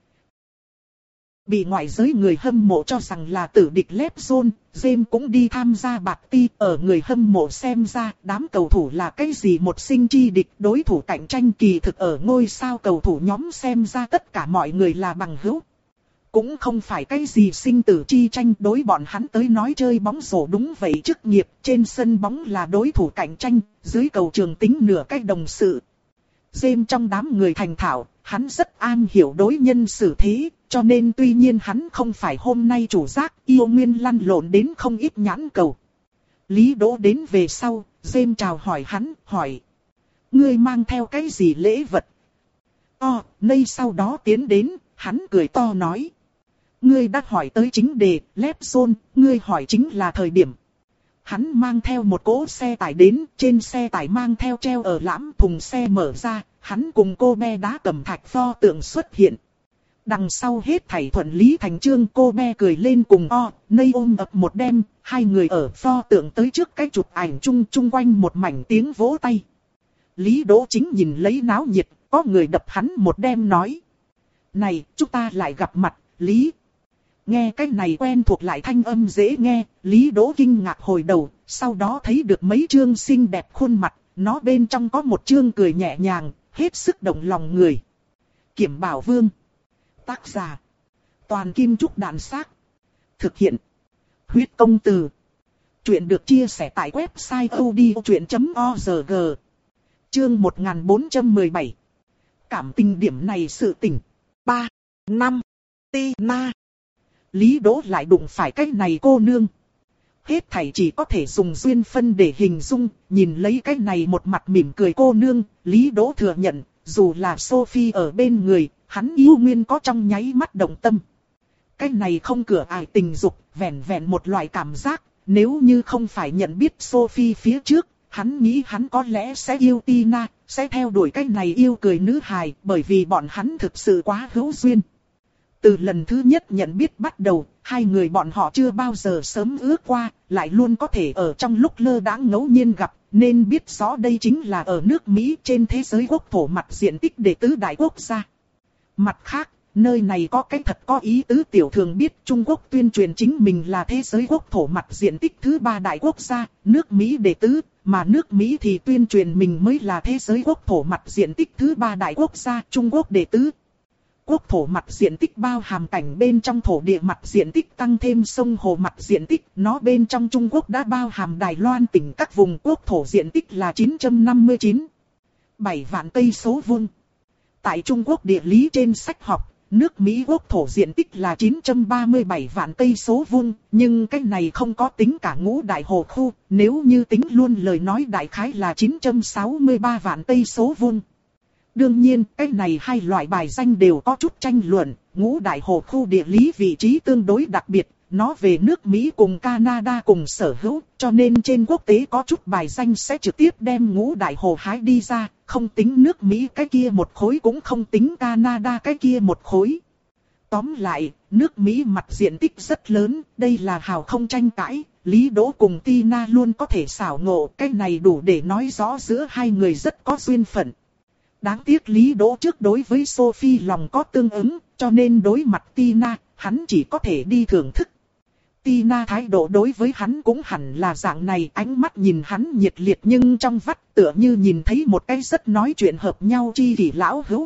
Bị ngoại giới người hâm mộ cho rằng là tử địch LeBron, James cũng đi tham gia party. Ở người hâm mộ xem ra, đám cầu thủ là cái gì một sinh chi địch, đối thủ cạnh tranh kỳ thực ở ngôi sao cầu thủ nhóm xem ra tất cả mọi người là bằng hữu. Cũng không phải cái gì sinh tử chi tranh, đối bọn hắn tới nói chơi bóng rổ đúng vậy chức nghiệp, trên sân bóng là đối thủ cạnh tranh, dưới cầu trường tính nửa cách đồng sự. James trong đám người thành thạo, hắn rất am hiểu đối nhân xử thế, cho nên tuy nhiên hắn không phải hôm nay chủ giác, yêu nguyên lăn lộn đến không ít nhãn cầu. Lý Đỗ đến về sau, James chào hỏi hắn, hỏi. Ngươi mang theo cái gì lễ vật? O, nay sau đó tiến đến, hắn cười to nói. Ngươi đã hỏi tới chính đề, LeBron, ngươi hỏi chính là thời điểm. Hắn mang theo một cỗ xe tải đến, trên xe tải mang theo treo ở lãm thùng xe mở ra, hắn cùng cô bé đá cầm thạch pho tượng xuất hiện. Đằng sau hết thảy thuận lý thành chương, cô bé cười lên cùng o, nây ôm ập một đêm, hai người ở pho tượng tới trước cái chụp ảnh chung chung quanh một mảnh tiếng vỗ tay. Lý Đỗ Chính nhìn lấy náo nhiệt, có người đập hắn một đêm nói. Này, chúng ta lại gặp mặt, Lý. Nghe cái này quen thuộc lại thanh âm dễ nghe, Lý Đỗ kinh ngạc hồi đầu, sau đó thấy được mấy chương xinh đẹp khuôn mặt, nó bên trong có một chương cười nhẹ nhàng, hết sức động lòng người. Kiểm Bảo Vương. Tác giả. Toàn Kim Trúc Đàn Xác. Thực hiện. Huyết Công Từ. Chuyện được chia sẻ tại website odchuyện chấm org. Chương một nghìn bốn trăm mười bảy. Cảm tình điểm này sự tình. ba. năm. Tina. Lý Đỗ lại đụng phải cái này cô nương. Hết thảy chỉ có thể dùng duyên phân để hình dung, nhìn lấy cái này một mặt mỉm cười cô nương, Lý Đỗ thừa nhận, dù là Sophie ở bên người, hắn yêu nguyên có trong nháy mắt động tâm. Cái này không cửa ải tình dục, vẻn vẹn một loại cảm giác, nếu như không phải nhận biết Sophie phía trước, hắn nghĩ hắn có lẽ sẽ yêu Tina, sẽ theo đuổi cái này yêu cười nữ hài, bởi vì bọn hắn thực sự quá hữu duyên. Từ lần thứ nhất nhận biết bắt đầu, hai người bọn họ chưa bao giờ sớm ước qua, lại luôn có thể ở trong lúc lơ đãng ngẫu nhiên gặp, nên biết rõ đây chính là ở nước Mỹ trên thế giới quốc thổ mặt diện tích đệ tứ đại quốc gia. Mặt khác, nơi này có cái thật có ý tứ tiểu thường biết Trung Quốc tuyên truyền chính mình là thế giới quốc thổ mặt diện tích thứ ba đại quốc gia, nước Mỹ đệ tứ, mà nước Mỹ thì tuyên truyền mình mới là thế giới quốc thổ mặt diện tích thứ ba đại quốc gia, Trung Quốc đệ tứ. Quốc thổ mặt diện tích bao hàm cảnh bên trong thổ địa mặt diện tích tăng thêm sông hồ mặt diện tích, nó bên trong Trung Quốc đã bao hàm Đài Loan tỉnh các vùng quốc thổ diện tích là chín trăm năm mươi chín phẩy bảy vạn cây số vuông. Tại Trung Quốc địa lý trên sách học, nước Mỹ quốc thổ diện tích là chín trăm ba mươi bảy vạn cây số vuông, nhưng cái này không có tính cả ngũ đại hồ khu, nếu như tính luôn lời nói đại khái là chín trăm sáu mươi ba vạn cây số vuông. Đương nhiên, cái này hai loại bài danh đều có chút tranh luận, ngũ đại hồ khu địa lý vị trí tương đối đặc biệt, nó về nước Mỹ cùng Canada cùng sở hữu, cho nên trên quốc tế có chút bài danh sẽ trực tiếp đem ngũ đại hồ hái đi ra, không tính nước Mỹ cái kia một khối cũng không tính Canada cái kia một khối. Tóm lại, nước Mỹ mặt diện tích rất lớn, đây là hào không tranh cãi, Lý Đỗ cùng Tina luôn có thể xảo ngộ, cái này đủ để nói rõ giữa hai người rất có duyên phận. Đáng tiếc Lý Đỗ trước đối với Sophie lòng có tương ứng, cho nên đối mặt Tina, hắn chỉ có thể đi thưởng thức. Tina thái độ đối với hắn cũng hẳn là dạng này, ánh mắt nhìn hắn nhiệt liệt nhưng trong vắt tựa như nhìn thấy một cái rất nói chuyện hợp nhau chi kỷ lão hữu.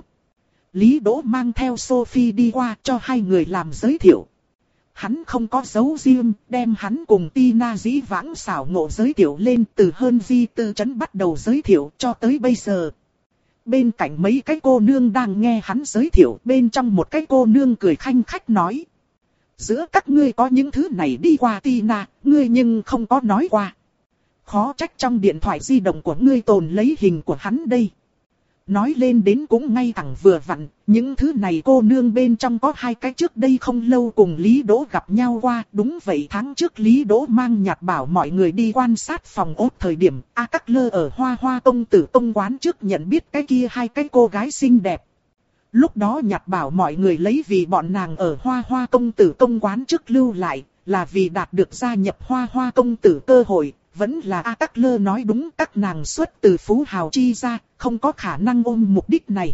Lý Đỗ mang theo Sophie đi qua cho hai người làm giới thiệu. Hắn không có giấu riêng, đem hắn cùng Tina dĩ vãng xảo ngộ giới thiệu lên từ hơn di tư trấn bắt đầu giới thiệu cho tới bây giờ. Bên cạnh mấy cái cô nương đang nghe hắn giới thiệu, bên trong một cái cô nương cười khanh khách nói. Giữa các ngươi có những thứ này đi qua Tina, ngươi nhưng không có nói qua. Khó trách trong điện thoại di động của ngươi tồn lấy hình của hắn đây. Nói lên đến cũng ngay thẳng vừa vặn, những thứ này cô nương bên trong có hai cái trước đây không lâu cùng Lý Đỗ gặp nhau qua. Đúng vậy, tháng trước Lý Đỗ mang Nhạt Bảo mọi người đi quan sát phòng ốt thời điểm A Cát Lơ ở Hoa Hoa công tử công quán trước nhận biết cái kia hai cái cô gái xinh đẹp. Lúc đó Nhạt Bảo mọi người lấy vì bọn nàng ở Hoa Hoa công tử công quán trước lưu lại, là vì đạt được gia nhập Hoa Hoa công tử cơ hội. Vẫn là A Cát Lơ nói đúng, các nàng xuất từ phú hào chi ra, không có khả năng ôm mục đích này.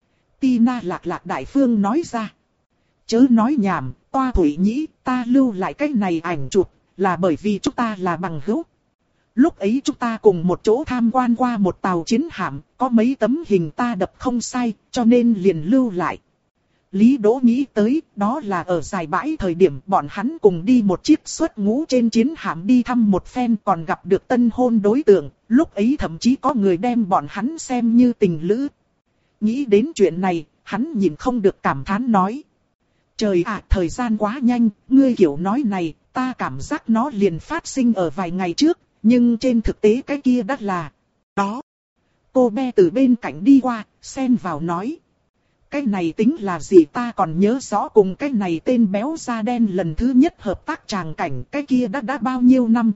Tina lạc lạc đại phương nói ra. Chớ nói nhảm, Toa Thủy Nhĩ, ta lưu lại cái này ảnh chụp, là bởi vì chúng ta là bằng hữu. Lúc ấy chúng ta cùng một chỗ tham quan qua một tàu chiến hạm, có mấy tấm hình ta đập không sai, cho nên liền lưu lại. Lý Đỗ nghĩ tới, đó là ở dài bãi thời điểm bọn hắn cùng đi một chiếc xuất ngũ trên chiến hạm đi thăm một phen, còn gặp được tân hôn đối tượng, lúc ấy thậm chí có người đem bọn hắn xem như tình lữ. Nghĩ đến chuyện này, hắn nhìn không được cảm thán nói. Trời ạ, thời gian quá nhanh, ngươi kiểu nói này, ta cảm giác nó liền phát sinh ở vài ngày trước, nhưng trên thực tế cái kia đắt là... Đó. Cô bé từ bên cạnh đi qua, xen vào nói. Cái này tính là gì, ta còn nhớ rõ cùng cái này tên béo da đen lần thứ nhất hợp tác tràng cảnh, cái kia đã đã bao nhiêu năm?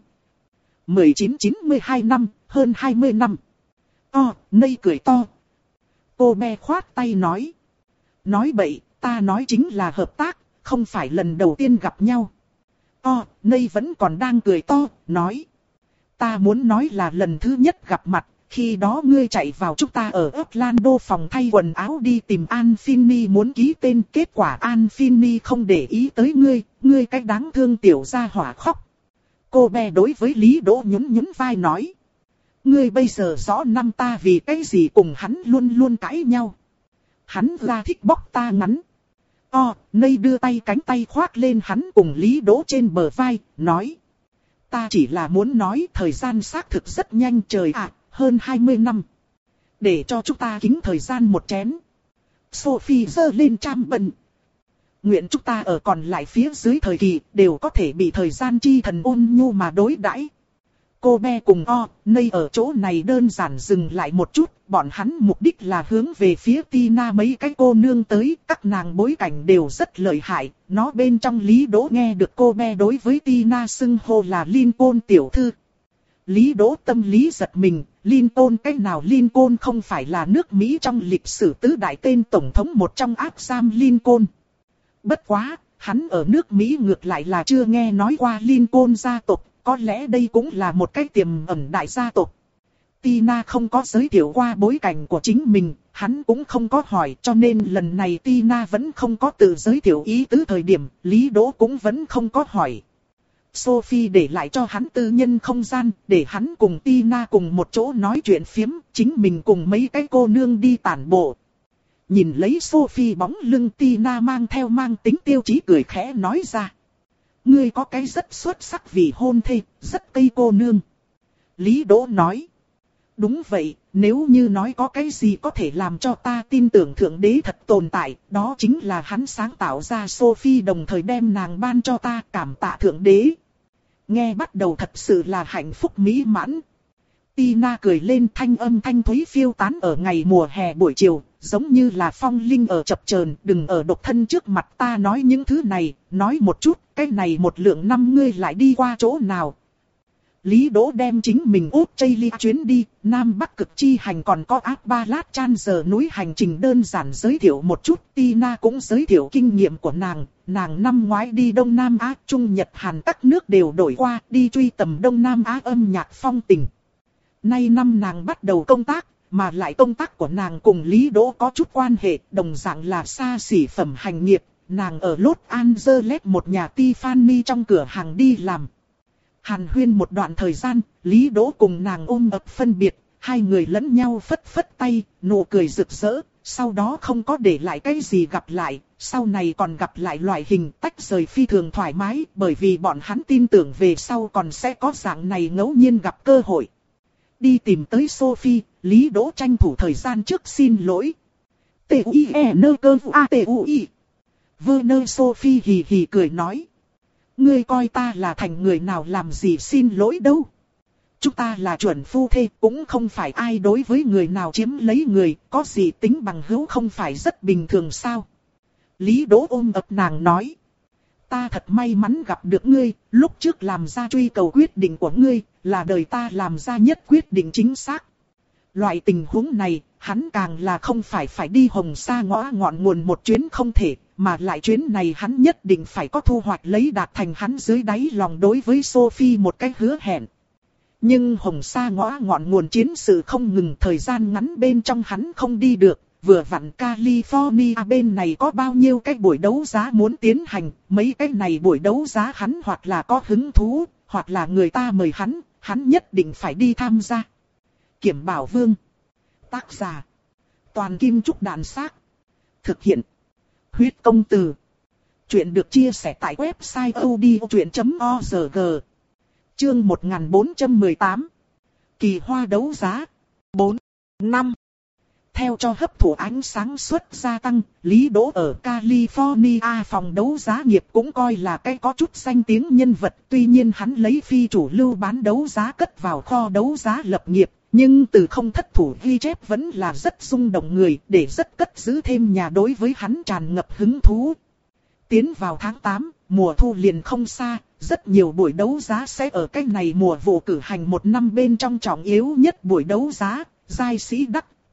mười chín chín mươi hai năm, hơn hai mươi năm. To, nây cười to. Cô bé khoát tay nói. Nói bậy, ta nói chính là hợp tác, không phải lần đầu tiên gặp nhau. O, Nây vẫn còn đang cười to, nói. Ta muốn nói là lần thứ nhất gặp mặt, khi đó ngươi chạy vào chúng ta ở Orlando phòng thay quần áo đi tìm An Finney muốn ký tên, kết quả An Finney không để ý tới ngươi, ngươi cách đáng thương tiểu gia hỏa khóc. Cô bé đối với Lý Đỗ nhún nhún vai nói. Ngươi bây giờ rõ năm ta vì cái gì cùng hắn luôn luôn cãi nhau. Hắn ra thích bóc ta ngắn. O, Nây đưa tay cánh tay khoác lên hắn cùng Lý Đỗ trên bờ vai, nói. Ta chỉ là muốn nói thời gian xác thực rất nhanh trời ạ, hơn hai mươi năm. Để cho chúng ta kính thời gian một chén. Sophie giơ lên trăm bần. Nguyện chúng ta ở còn lại phía dưới thời kỳ đều có thể bị thời gian chi thần ôn nhu mà đối đãi. Cô bé cùng O, Nây ở chỗ này đơn giản dừng lại một chút, bọn hắn mục đích là hướng về phía Tina mấy cái cô nương tới, các nàng bối cảnh đều rất lợi hại, nó bên trong Lý Đỗ nghe được cô bé đối với Tina xưng hô là Lincoln tiểu thư. Lý Đỗ tâm lý giật mình, Lincoln cái nào Lincoln không phải là nước Mỹ trong lịch sử tứ đại tên tổng thống một trong Abraham Lincoln. Bất quá, hắn ở nước Mỹ ngược lại là chưa nghe nói qua Lincoln gia tộc. Có lẽ đây cũng là một cái tiềm ẩn đại gia tộc. Tina không có giới thiệu qua bối cảnh của chính mình, hắn cũng không có hỏi, cho nên lần này Tina vẫn không có tự giới thiệu ý tứ thời điểm, Lý Đỗ cũng vẫn không có hỏi. Sophie để lại cho hắn tư nhân không gian, để hắn cùng Tina cùng một chỗ nói chuyện phiếm, chính mình cùng mấy cái cô nương đi tản bộ. Nhìn lấy Sophie bóng lưng, Tina mang theo mang tính tiêu chí cười khẽ nói ra. Ngươi có cái rất xuất sắc vì hôn thê, rất cây cô nương. Lý Đỗ nói. Đúng vậy, nếu như nói có cái gì có thể làm cho ta tin tưởng Thượng Đế thật tồn tại, đó chính là hắn sáng tạo ra Sophie đồng thời đem nàng ban cho ta, cảm tạ Thượng Đế. Nghe bắt đầu thật sự là hạnh phúc mỹ mãn. Tina cười lên, thanh âm thanh thúy phiêu tán ở ngày mùa hè buổi chiều, giống như là phong linh ở chập chờn. Đừng ở độc thân trước mặt ta nói những thứ này, nói một chút, cái này một lượng năm ngươi lại đi qua chỗ nào. Lý Đỗ đem chính mình Australia chuyến đi, Nam Bắc cực chi hành còn có áp ba lát chan giờ núi hành trình đơn giản giới thiệu một chút. Tina cũng giới thiệu kinh nghiệm của nàng, nàng năm ngoái đi Đông Nam Á, Trung Nhật Hàn các nước đều đổi qua, đi truy tầm Đông Nam Á âm nhạc phong tình. Nay năm nàng bắt đầu công tác, mà lại công tác của nàng cùng Lý Đỗ có chút quan hệ, đồng dạng là xa xỉ phẩm hành nghiệp. Nàng ở Los Angeles một nhà Tiffany trong cửa hàng đi làm. Hàn huyên một đoạn thời gian, Lý Đỗ cùng nàng ôm ấp phân biệt, hai người lẫn nhau phất phất tay, nụ cười rực rỡ, sau đó không có để lại cái gì gặp lại, sau này còn gặp lại loại hình tách rời phi thường thoải mái, bởi vì bọn hắn tin tưởng về sau còn sẽ có dạng này ngẫu nhiên gặp cơ hội. Đi tìm tới Sophie, Lý Đỗ tranh thủ thời gian trước xin lỗi. T-U-I-E-N-K-U-A-T-U-I Werner Sophie hì hì cười nói. Ngươi coi ta là thành người nào làm gì xin lỗi đâu. Chúng ta là chuẩn phu thê, cũng không phải ai đối với người nào chiếm lấy người, có gì tính bằng hữu không phải rất bình thường sao. Lý Đỗ ôm ấp nàng nói. Ta thật may mắn gặp được ngươi, lúc trước làm ra truy cầu quyết định của ngươi, là đời ta làm ra nhất quyết định chính xác. Loại tình huống này, hắn càng là không phải phải đi Hồng Sa ngõ ngọn nguồn một chuyến không thể, mà lại chuyến này hắn nhất định phải có thu hoạch lấy đạt thành hắn dưới đáy lòng đối với Sophie một cách hứa hẹn. Nhưng Hồng Sa ngõ ngọn nguồn chiến sự không ngừng, thời gian ngắn bên trong hắn không đi được. Vừa vặn California bên này có bao nhiêu cái buổi đấu giá muốn tiến hành, mấy cái này buổi đấu giá hắn hoặc là có hứng thú, hoặc là người ta mời hắn, hắn nhất định phải đi tham gia. Kiểm Bảo Vương. Tác giả. Toàn Kim Trúc Đàn Xác. Thực hiện. Huyết Công Từ. Chuyện được chia sẻ tại website odchuyện chấm org. Chương một nghìn bốn trăm mười tám. Kỳ hoa đấu giá. bốn. năm. Theo cho hấp thụ ánh sáng suất gia tăng, Lý Đỗ ở California phòng đấu giá nghiệp cũng coi là cái có chút danh tiếng nhân vật. Tuy nhiên hắn lấy phi chủ lưu bán đấu giá cất vào kho đấu giá lập nghiệp, nhưng từ không thất thủ ghi chép vẫn là rất rung động người, để rất cất giữ thêm nhà đối với hắn tràn ngập hứng thú. Tiến vào tháng tám, mùa thu liền không xa, rất nhiều buổi đấu giá sẽ ở cái này mùa vụ cử hành một năm bên trong trọng yếu nhất buổi đấu giá, giai sĩ đắc.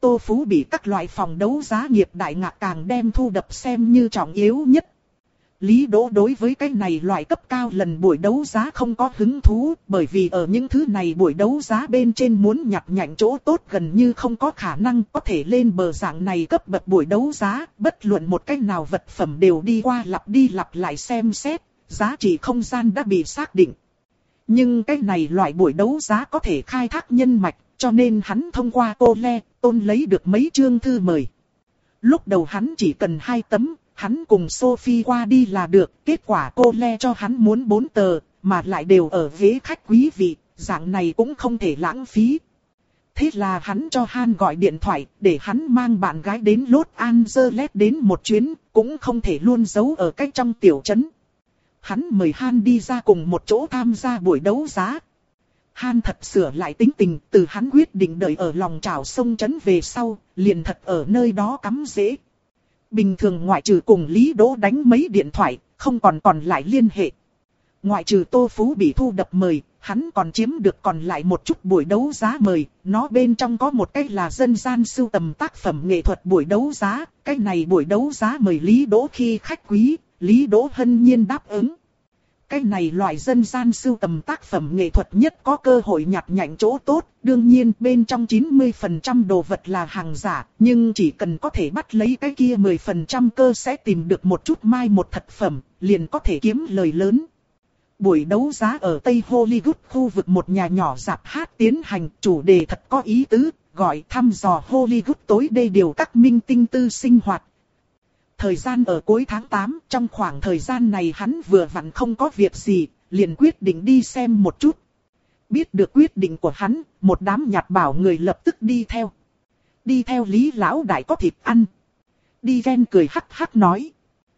Tô Phú bị các loại phòng đấu giá nghiệp đại ngạc càng đem thu đập xem như trọng yếu nhất. Lý Đỗ đối với cái này loại cấp cao lần buổi đấu giá không có hứng thú, bởi vì ở những thứ này buổi đấu giá bên trên muốn nhặt nhạnh chỗ tốt gần như không có khả năng có thể lên bờ dạng này cấp bậc buổi đấu giá, bất luận một cách nào vật phẩm đều đi qua lặp đi lặp lại xem xét, giá trị không gian đã bị xác định. Nhưng cái này loại buổi đấu giá có thể khai thác nhân mạch, cho nên hắn thông qua cô Le, Tôn lấy được mấy chương thư mời. Lúc đầu hắn chỉ cần hai tấm. Hắn cùng Sophie qua đi là được, kết quả cô Le cho hắn muốn bốn tờ, mà lại đều ở ghế khách quý vị, dạng này cũng không thể lãng phí. Thế là hắn cho Han gọi điện thoại, để hắn mang bạn gái đến Los Angeles đến một chuyến, cũng không thể luôn giấu ở cách trong tiểu trấn. Hắn mời Han đi ra cùng một chỗ tham gia buổi đấu giá. Han thật sửa lại tính tình, từ hắn quyết định đợi ở lòng chảo sông trấn về sau, liền thật ở nơi đó cắm rễ. Bình thường ngoại trừ cùng Lý Đỗ đánh mấy điện thoại, không còn còn lại liên hệ. Ngoại trừ Tô Phú bị thu đập mời, hắn còn chiếm được còn lại một chút buổi đấu giá mời. Nó bên trong có một cái là dân gian sưu tầm tác phẩm nghệ thuật buổi đấu giá. Cái này buổi đấu giá mời Lý Đỗ khi khách quý, Lý Đỗ hân nhiên đáp ứng. Cái này loại dân gian sưu tầm tác phẩm nghệ thuật nhất có cơ hội nhặt nhạnh chỗ tốt, đương nhiên bên trong chín mươi phần trăm đồ vật là hàng giả, nhưng chỉ cần có thể bắt lấy cái kia mười phần trăm cơ sẽ tìm được một chút mai một thật phẩm, liền có thể kiếm lời lớn. Buổi đấu giá ở Tây Hollywood khu vực một nhà nhỏ rạp hát tiến hành, chủ đề thật có ý tứ, gọi thăm dò Hollywood tối đê điều các minh tinh tư sinh hoạt. Thời gian ở cuối tháng tám, trong khoảng thời gian này hắn vừa vặn không có việc gì, liền quyết định đi xem một chút. Biết được quyết định của hắn, một đám nhặt bảo người lập tức đi theo. Đi theo Lý lão đại có thịt ăn. Đi ghen cười hắc hắc nói.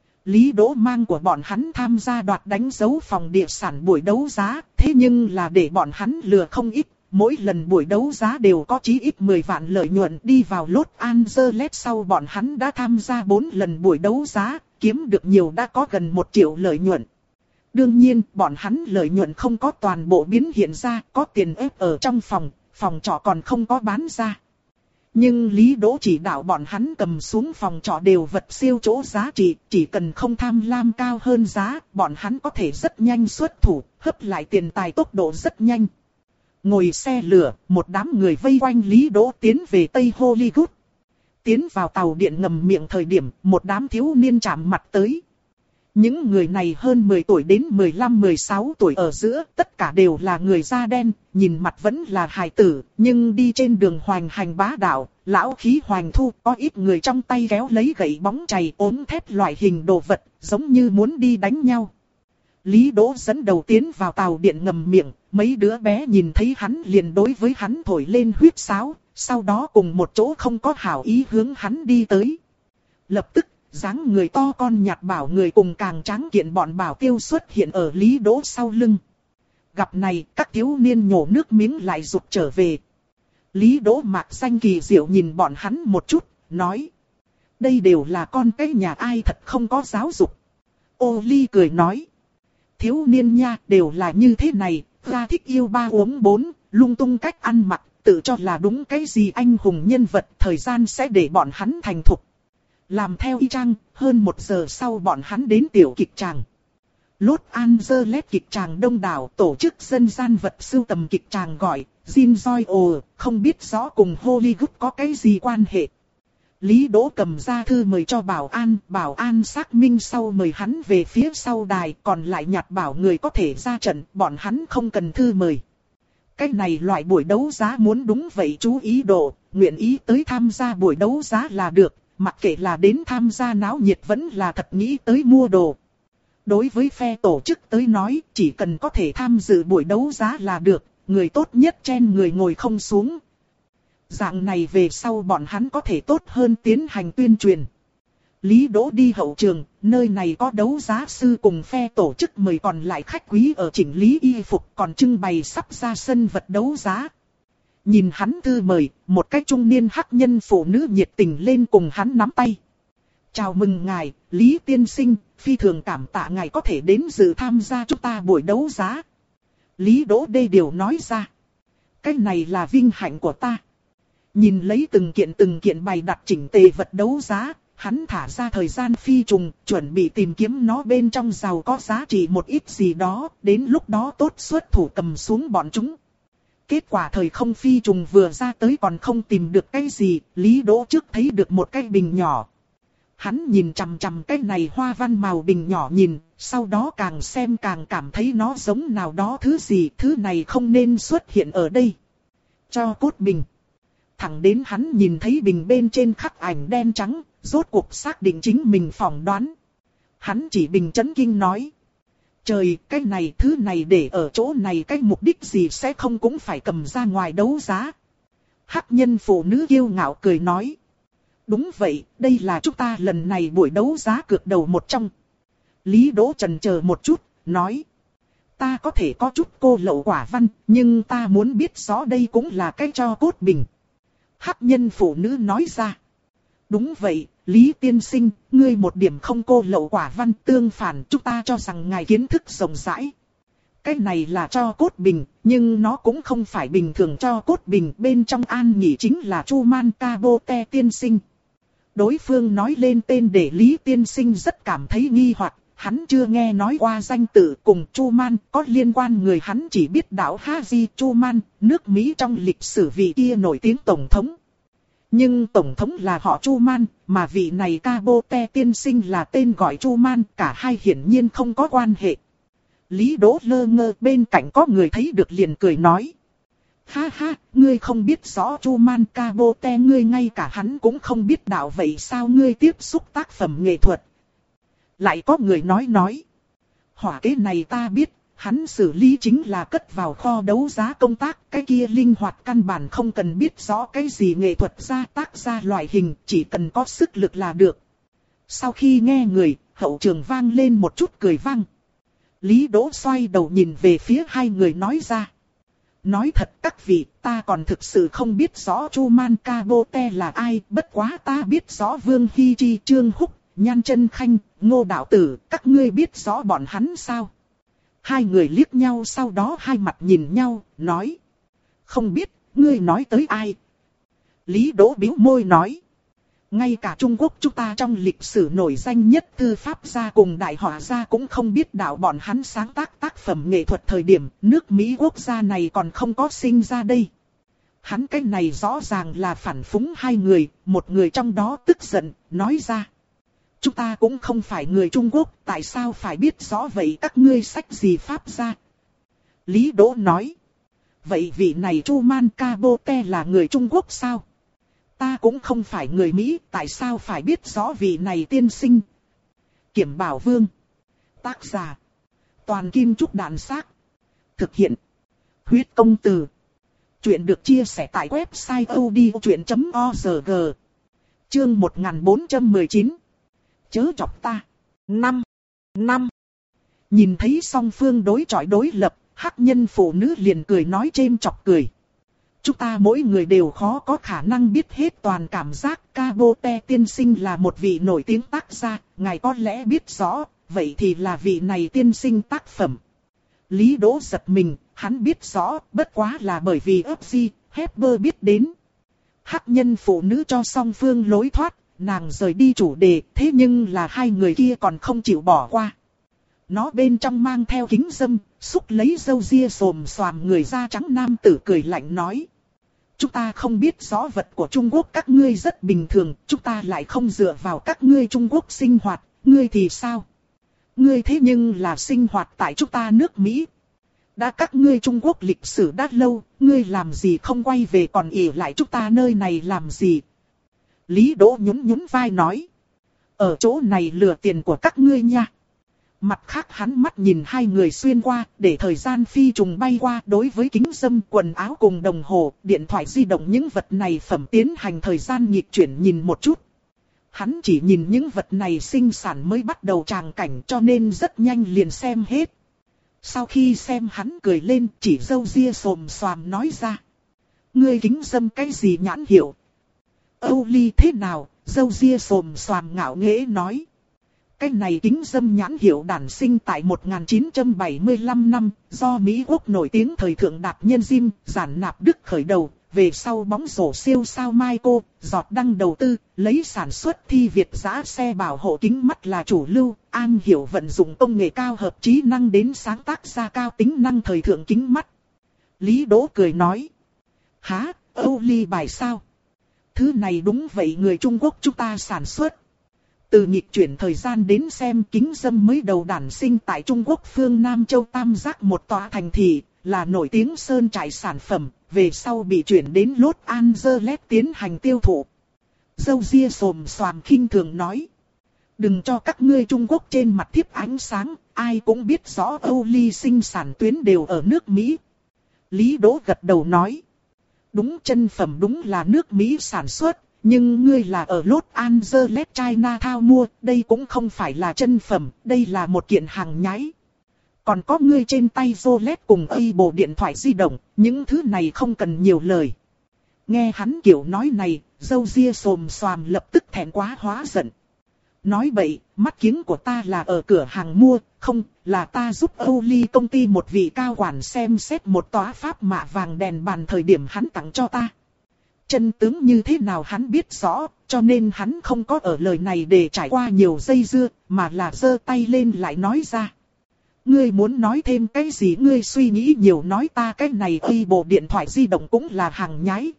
Lý Đỗ mang của bọn hắn tham gia đoạt đánh dấu phòng địa sản buổi đấu giá, thế nhưng là để bọn hắn lừa không ít. Mỗi lần buổi đấu giá đều có chí ít mười vạn lợi nhuận. Đi vào Los Angeles sau bọn hắn đã tham gia bốn lần buổi đấu giá, kiếm được nhiều đã có gần một triệu lợi nhuận. Đương nhiên, bọn hắn lợi nhuận không có toàn bộ biến hiện ra, có tiền ép ở trong phòng, phòng trọ còn không có bán ra. Nhưng Lý Đỗ chỉ đạo bọn hắn cầm xuống phòng trọ đều vật siêu chỗ giá trị, chỉ cần không tham lam cao hơn giá, bọn hắn có thể rất nhanh xuất thủ, hấp lại tiền tài tốc độ rất nhanh. Ngồi xe lửa, một đám người vây quanh Lý Đỗ tiến về Tây Hollywood. Tiến vào tàu điện ngầm miệng thời điểm, một đám thiếu niên chạm mặt tới. Những người này hơn mười tuổi đến mười lăm mười sáu tuổi ở giữa, tất cả đều là người da đen, nhìn mặt vẫn là hài tử, nhưng đi trên đường hoành hành bá đạo, lão khí hoành thu, có ít người trong tay kéo lấy gậy bóng chày ốm thép loại hình đồ vật, giống như muốn đi đánh nhau. Lý Đỗ dẫn đầu tiến vào tàu điện ngầm miệng, mấy đứa bé nhìn thấy hắn liền đối với hắn thổi lên huýt sáo, sau đó cùng một chỗ không có hảo ý hướng hắn đi tới. Lập tức, dáng người to con nhặt bảo người cùng càng tráng kiện bọn bảo tiêu xuất hiện ở Lý Đỗ sau lưng. Gặp này, các thiếu niên nhổ nước miếng lại rụt trở về. Lý Đỗ mạc xanh kỳ diệu nhìn bọn hắn một chút, nói. Đây đều là con cái nhà ai thật không có giáo dục. Ô Ly cười nói. Thiếu niên nha, đều là như thế này, ra thích yêu ba uống bốn, lung tung cách ăn mặc, tự cho là đúng cái gì anh hùng nhân vật, thời gian sẽ để bọn hắn thành thục. Làm theo y chang, hơn một giờ sau bọn hắn đến tiểu kịch tràng. Los Angeles kịch tràng đông đảo tổ chức dân gian vật sưu tầm kịch tràng gọi, Jin Joy, không biết rõ cùng Hollywood có cái gì quan hệ. Lý Đỗ cầm ra thư mời cho bảo an, bảo an xác minh sau mời hắn về phía sau đài, còn lại nhặt bảo người có thể ra trận, bọn hắn không cần thư mời. Cái này loại buổi đấu giá muốn đúng vậy chú ý độ, nguyện ý tới tham gia buổi đấu giá là được, mặc kệ là đến tham gia náo nhiệt vẫn là thật nghĩ tới mua đồ. Đối với phe tổ chức tới nói, chỉ cần có thể tham dự buổi đấu giá là được, người tốt nhất chen người ngồi không xuống. Dạng này về sau bọn hắn có thể tốt hơn tiến hành tuyên truyền. Lý Đỗ đi hậu trường, nơi này có đấu giá sư cùng phe tổ chức mời còn lại khách quý ở chỉnh lý y phục còn trưng bày sắp ra sân vật đấu giá. Nhìn hắn thư mời, một cái trung niên hắc nhân phụ nữ nhiệt tình lên cùng hắn nắm tay. Chào mừng ngài, Lý tiên sinh, phi thường cảm tạ ngài có thể đến dự tham gia chúng ta buổi đấu giá. Lý Đỗ đê điều nói ra. Cái này là vinh hạnh của ta. Nhìn lấy từng kiện từng kiện bày đặt chỉnh tề vật đấu giá, hắn thả ra thời gian phi trùng, chuẩn bị tìm kiếm nó bên trong giàu có giá trị một ít gì đó, đến lúc đó tốt xuất thủ cầm xuống bọn chúng. Kết quả thời không phi trùng vừa ra tới còn không tìm được cái gì, Lý Đỗ trước thấy được một cái bình nhỏ. Hắn nhìn chằm chằm cái này hoa văn màu bình nhỏ nhìn, sau đó càng xem càng cảm thấy nó giống nào đó thứ gì, thứ này không nên xuất hiện ở đây. Cho cốt bình. Thẳng đến hắn nhìn thấy bình bên trên khắc ảnh đen trắng, rốt cuộc xác định chính mình phỏng đoán. Hắn chỉ bình chấn kinh nói. Trời, cái này thứ này để ở chỗ này cái mục đích gì sẽ không cũng phải cầm ra ngoài đấu giá. Hắc nhân phụ nữ kiêu ngạo cười nói. Đúng vậy, đây là chúng ta lần này buổi đấu giá cược đầu một trong. Lý Đỗ chần chờ một chút, nói. Ta có thể có chút cô lậu quả văn, nhưng ta muốn biết rõ đây cũng là cái cho cốt bình. Hắc nhân phụ nữ nói ra. Đúng vậy, Lý tiên sinh, ngươi một điểm không cô lậu quả văn, tương phản chúng ta cho rằng ngài kiến thức rộng rãi. Cái này là cho cốt bình, nhưng nó cũng không phải bình thường cho cốt bình, bên trong an nhị chính là Truman Capote tiên sinh. Đối phương nói lên tên để Lý tiên sinh rất cảm thấy nghi hoặc, hắn chưa nghe nói qua danh tự cùng Truman có liên quan người, hắn chỉ biết đảo Harry Truman, nước Mỹ trong lịch sử vị kia nổi tiếng tổng thống. Nhưng tổng thống là họ Truman, mà vị này Capote tiên sinh là tên gọi Truman, cả hai hiển nhiên không có quan hệ. Lý Đỗ lơ ngơ, bên cạnh có người thấy được liền cười nói. Ha ha, ngươi không biết rõ Truman Capote, ngươi ngay cả hắn cũng không biết đạo, vậy sao ngươi tiếp xúc tác phẩm nghệ thuật? Lại có người nói nói. Hỏa kế này ta biết, hắn xử lý chính là cất vào kho đấu giá công tác, cái kia linh hoạt căn bản không cần biết rõ cái gì nghệ thuật gia tác ra loại hình, chỉ cần có sức lực là được. Sau khi nghe người, hậu trường vang lên một chút cười vang. Lý Đỗ xoay đầu nhìn về phía hai người nói ra. Nói thật các vị, ta còn thực sự không biết rõ Truman Capote là ai, bất quá ta biết rõ Vương Hi Chi, Trương Húc, Nhan Chân Khanh, Ngô Đạo Tử, các ngươi biết rõ bọn hắn sao? Hai người liếc nhau sau đó hai mặt nhìn nhau, nói. Không biết, ngươi nói tới ai? Lý Đỗ bĩu môi nói. Ngay cả Trung Quốc chúng ta trong lịch sử nổi danh nhất thư pháp gia cùng đại họa gia cũng không biết đạo bọn hắn sáng tác tác phẩm nghệ thuật thời điểm nước Mỹ quốc gia này còn không có sinh ra đây. Hắn cái này rõ ràng là phản phúng hai người, một người trong đó tức giận, nói ra. Chúng ta cũng không phải người Trung Quốc, tại sao phải biết rõ vậy, các ngươi sách gì pháp gia? Lý Đỗ nói. Vậy vị này Truman Capote là người Trung Quốc sao? Ta cũng không phải người Mỹ, tại sao phải biết rõ vị này tiên sinh? Kiểm Bảo Vương. Tác giả. Toàn Kim Trúc Đạn Xác. Thực hiện. Huyết Công Từ. Chuyện được chia sẻ tại website o d o chuyện chấm org. Chương một nghìn bốn trăm mười chín. Chớ chọc ta. Năm. Năm. Nhìn thấy song phương đối chọi đối lập, hắc nhân phụ nữ liền cười nói chêm chọc cười. Chúng ta mỗi người đều khó có khả năng biết hết toàn cảm giác. Capote tiên sinh là một vị nổi tiếng tác gia, ngài có lẽ biết rõ, vậy thì là vị này tiên sinh tác phẩm. Lý Đỗ giật mình, hắn biết rõ, bất quá là bởi vì ấp di, Hepburn biết đến. Hắc nhân phụ nữ cho song phương lối thoát, nàng rời đi chủ đề, thế nhưng là hai người kia còn không chịu bỏ qua. Nó bên trong mang theo kính dâm, xúc lấy râu ria xồm xoàm người da trắng nam tử cười lạnh nói. Chúng ta không biết rõ vật của Trung Quốc các ngươi rất bình thường, chúng ta lại không dựa vào các ngươi Trung Quốc sinh hoạt, ngươi thì sao? Ngươi thế nhưng là sinh hoạt tại chúng ta nước Mỹ. Đã các ngươi Trung Quốc lịch sử đã lâu, ngươi làm gì không quay về còn ỷ lại chúng ta nơi này làm gì? Lý Đỗ nhún nhún vai nói. Ở chỗ này lừa tiền của các ngươi nha. Mặt khác hắn mắt nhìn hai người xuyên qua, để thời gian phi trùng bay qua, đối với kính dâm, quần áo cùng đồng hồ, điện thoại di động những vật này phẩm tiến hành thời gian nhịp chuyển nhìn một chút. Hắn chỉ nhìn những vật này sinh sản mới bắt đầu tràng cảnh cho nên rất nhanh liền xem hết. Sau khi xem hắn cười lên chỉ râu ria xồm xoàm nói ra. Ngươi kính dâm cái gì nhãn hiệu? Âu Ly thế nào? Râu ria xồm xoàm ngạo nghễ nói. Cái này kính dâm nhãn hiệu đản sinh tại một nghìn chín trăm bảy mươi lăm năm, do Mỹ Quốc nổi tiếng thời thượng đạp nhân Jim, giản nạp Đức khởi đầu, về sau bóng rổ siêu sao Michael, giọt đăng đầu tư, lấy sản xuất thi Việt giã xe bảo hộ kính mắt là chủ lưu, am hiểu vận dụng công nghệ cao hợp trí năng đến sáng tác ra cao tính năng thời thượng kính mắt. Lý Đỗ cười nói. Hả, Âu Ly bài sao? Thứ này đúng vậy người Trung Quốc chúng ta sản xuất. Từ nghịch chuyển thời gian đến xem kính râm mới đầu đản sinh tại Trung Quốc phương Nam Châu Tam Giác một tòa thành thị, là nổi tiếng sơn trại sản phẩm, về sau bị chuyển đến Los Angeles tiến hành tiêu thụ. Dâu ria xồm xoàm khinh thường nói. Đừng cho các ngươi Trung Quốc trên mặt thiếp ánh sáng, ai cũng biết rõ Âu Ly sinh sản tuyến đều ở nước Mỹ. Lý Đỗ gật đầu nói. Đúng, chân phẩm đúng là nước Mỹ sản xuất, nhưng ngươi là ở Los Angeles Chinatown mua, đây cũng không phải là chân phẩm, đây là một kiện hàng nhái. Còn có ngươi trên tay Rolex cùng Apple điện thoại di động, những thứ này không cần nhiều lời. Nghe hắn kiểu nói này, dâu ria xồm xoàm lập tức thẹn quá hóa giận. Nói bậy, mắt kiếng của ta là ở cửa hàng mua, không, là ta giúp Âu Ly công ty một vị cao quản xem xét một tòa pháp mạ vàng đèn bàn thời điểm hắn tặng cho ta. Chân tướng như thế nào hắn biết rõ, cho nên hắn không có ở lời này để trải qua nhiều dây dưa, mà là giơ tay lên lại nói ra. Ngươi muốn nói thêm cái gì, ngươi suy nghĩ nhiều, nói ta cái này y bộ điện thoại di động cũng là hàng nhái.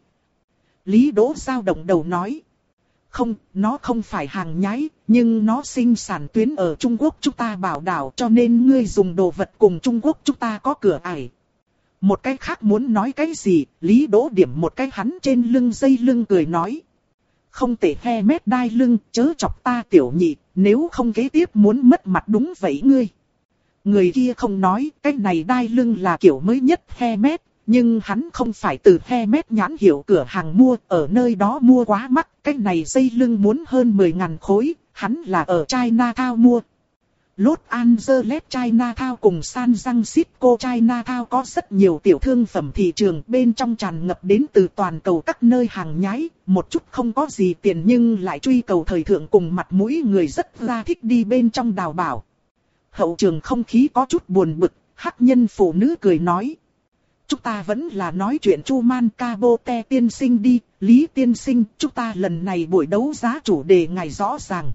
Lý Đỗ dao động đầu nói. Không, nó không phải hàng nhái, nhưng nó sinh sản tuyến ở Trung Quốc chúng ta bảo đảo, cho nên ngươi dùng đồ vật cùng Trung Quốc chúng ta có cửa ải. Một cái khác muốn nói cái gì, Lý Đỗ điểm một cái hắn trên lưng dây lưng cười nói. Không thể he mét đai lưng, chớ chọc ta tiểu nhị, nếu không kế tiếp muốn mất mặt đúng vậy ngươi. Người kia không nói, cái này đai lưng là kiểu mới nhất he mét, nhưng hắn không phải từ he mét nhãn hiệu cửa hàng mua, ở nơi đó mua quá mắc, cái này dây lưng muốn hơn mười ngàn khối, hắn là ở Chinatown mua. Los Angeles Chinatown cùng San Francisco Chinatown có rất nhiều tiểu thương phẩm thị trường, bên trong tràn ngập đến từ toàn cầu các nơi hàng nhái, một chút không có gì tiền nhưng lại truy cầu thời thượng cùng mặt mũi người rất ra thích đi bên trong đào bảo. Hậu trường không khí có chút buồn bực, hắc nhân phụ nữ cười nói. Chúng ta vẫn là nói chuyện Truman Capote tiên sinh đi, Lý tiên sinh, chúng ta lần này buổi đấu giá chủ đề ngài rõ ràng.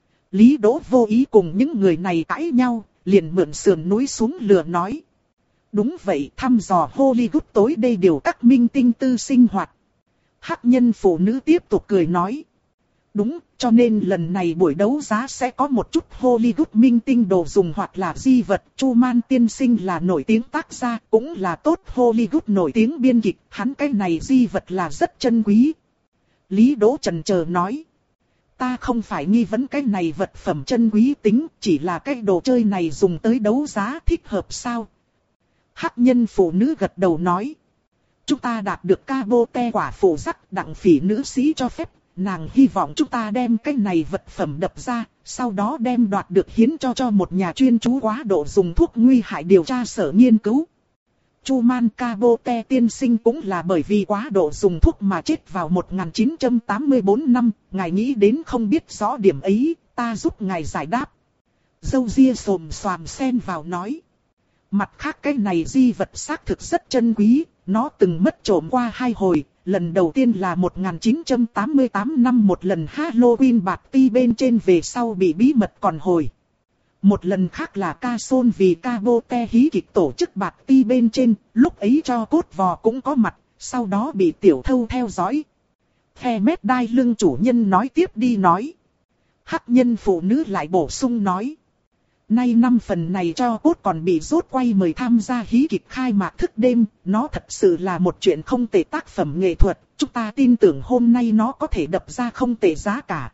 Lý Đỗ vô ý cùng những người này cãi nhau, liền mượn sườn núi xuống lừa nói. Đúng vậy, thăm dò Hollywood tối đây điều các minh tinh tư sinh hoạt. Hắc nhân phụ nữ tiếp tục cười nói. Đúng, cho nên lần này buổi đấu giá sẽ có một chút Hollywood minh tinh đồ dùng hoặc là di vật. Truman tiên sinh là nổi tiếng tác gia, cũng là tốt Hollywood nổi tiếng biên kịch, hắn cái này di vật là rất chân quý. Lý Đỗ chần chờ nói. Ta không phải nghi vấn cái này vật phẩm chân quý tính, chỉ là cái đồ chơi này dùng tới đấu giá thích hợp sao? Hắc nhân phụ nữ gật đầu nói. Chúng ta đạt được Capote quả phụ sắc đặng phỉ nữ sĩ cho phép, nàng hy vọng chúng ta đem cái này vật phẩm đập ra, sau đó đem đoạt được hiến cho cho một nhà chuyên chú quá độ dùng thuốc nguy hại điều tra sở nghiên cứu. Truman Capote tiên sinh cũng là bởi vì quá độ dùng thuốc mà chết vào một nghìn chín trăm tám mươi tư năm, ngài nghĩ đến không biết rõ điểm ấy, ta giúp ngài giải đáp. Dâu ria xồm xoàm xen vào nói. Mặt khác cái này di vật xác thực rất chân quý, nó từng mất trộm qua hai hồi, lần đầu tiên là một nghìn chín trăm tám mươi tám năm một lần Halloween party bên trên, về sau bị bí mật còn hồi. Một lần khác là ca sôn vì Capote hí kịch tổ chức party bên trên, lúc ấy cho cốt vò cũng có mặt, sau đó bị tiểu thâu theo dõi. Khe mét đai lưng chủ nhân nói tiếp đi nói. Hắc nhân phụ nữ lại bổ sung nói. Nay năm phần này cho cốt còn bị rốt quay mời tham gia hí kịch khai mạc thức đêm, nó thật sự là một chuyện không tệ tác phẩm nghệ thuật, chúng ta tin tưởng hôm nay nó có thể đập ra không tệ giá cả.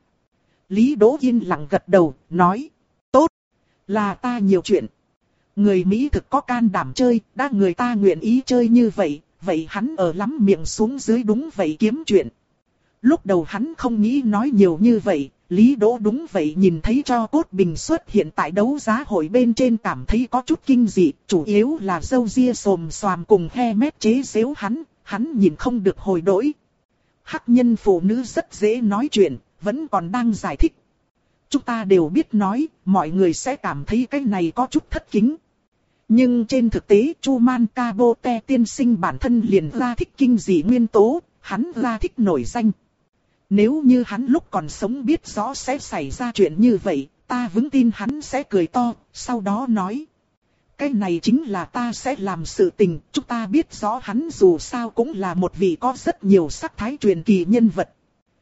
Lý Đỗ yên lặng gật đầu, nói. Tốt, là ta nhiều chuyện. Người Mỹ thực có can đảm chơi, đã người ta nguyện ý chơi như vậy, vậy hắn ở lắm miệng xuống dưới đúng vậy kiếm chuyện. Lúc đầu hắn không nghĩ nói nhiều như vậy. Lý Đỗ đúng vậy nhìn thấy cho cốt bình xuất hiện tại đấu giá hội bên trên cảm thấy có chút kinh dị, chủ yếu là dâu ria xồm xoàm cùng he mét chế giễu hắn, hắn nhìn không được hồi đổi. Hắc nhân phụ nữ rất dễ nói chuyện, vẫn còn đang giải thích. Chúng ta đều biết nói, mọi người sẽ cảm thấy cái này có chút thất kính. Nhưng trên thực tế Truman Capote tiên sinh bản thân liền ra thích kinh dị nguyên tố, hắn ra thích nổi danh. Nếu như hắn lúc còn sống biết rõ sẽ xảy ra chuyện như vậy, ta vững tin hắn sẽ cười to, sau đó nói. Cái này chính là ta sẽ làm sự tình, chúng ta biết rõ hắn dù sao cũng là một vị có rất nhiều sắc thái truyền kỳ nhân vật.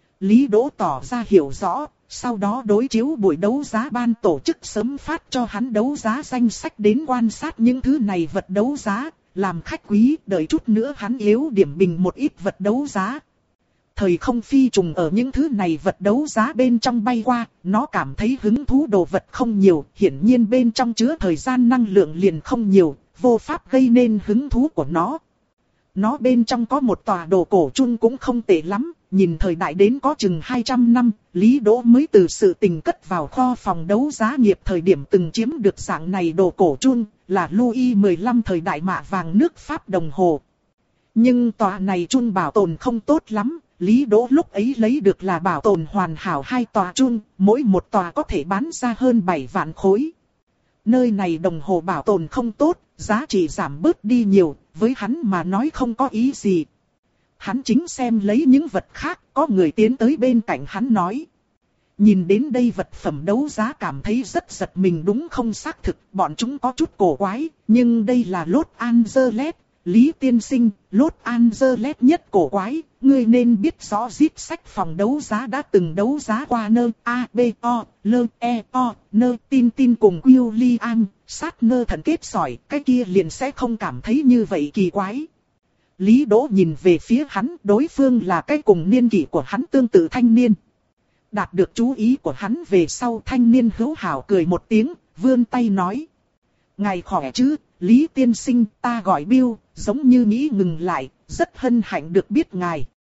Lý Đỗ tỏ ra hiểu rõ, sau đó đối chiếu buổi đấu giá ban tổ chức sớm phát cho hắn đấu giá danh sách đến quan sát những thứ này vật đấu giá, làm khách quý, đợi chút nữa hắn yếu điểm bình một ít vật đấu giá. Thời không phi trùng ở những thứ này vật đấu giá bên trong bay qua, nó cảm thấy hứng thú đồ vật không nhiều, hiển nhiên bên trong chứa thời gian năng lượng liền không nhiều, vô pháp gây nên hứng thú của nó. Nó bên trong có một tòa đồ cổ chung cũng không tệ lắm, nhìn thời đại đến có chừng hai trăm năm, Lý Đỗ mới từ sự tình cất vào kho phòng đấu giá nghiệp thời điểm từng chiếm được dạng này đồ cổ chung, là Louis mười lăm thời đại mạ vàng nước Pháp đồng hồ. Nhưng tòa này chung bảo tồn không tốt lắm. Lý Đỗ lúc ấy lấy được là bảo tồn hoàn hảo hai tòa chun, mỗi một tòa có thể bán ra hơn bảy vạn khối. Nơi này đồng hồ bảo tồn không tốt, giá trị giảm bớt đi nhiều, với hắn mà nói không có ý gì. Hắn chính xem lấy những vật khác, có người tiến tới bên cạnh hắn nói. Nhìn đến đây vật phẩm đấu giá cảm thấy rất giật mình đúng không xác thực, bọn chúng có chút cổ quái, nhưng đây là Los Angeles. Lý tiên sinh, Los Angeles nhất cổ quái, ngươi nên biết rõ zip sách phòng đấu giá đã từng đấu giá qua nơ A, B, O, L, E, O, nơ tin tin cùng William, sát nơ thần kết sỏi, cái kia liền sẽ không cảm thấy như vậy kỳ quái. Lý Đỗ nhìn về phía hắn, đối phương là cái cùng niên kỷ của hắn tương tự thanh niên. Đạt được chú ý của hắn về sau thanh niên hữu hảo cười một tiếng, vươn tay nói. Ngài khỏe chứ, Lý tiên sinh, ta gọi Bill, giống như nghĩ ngừng lại, rất hân hạnh được biết ngài.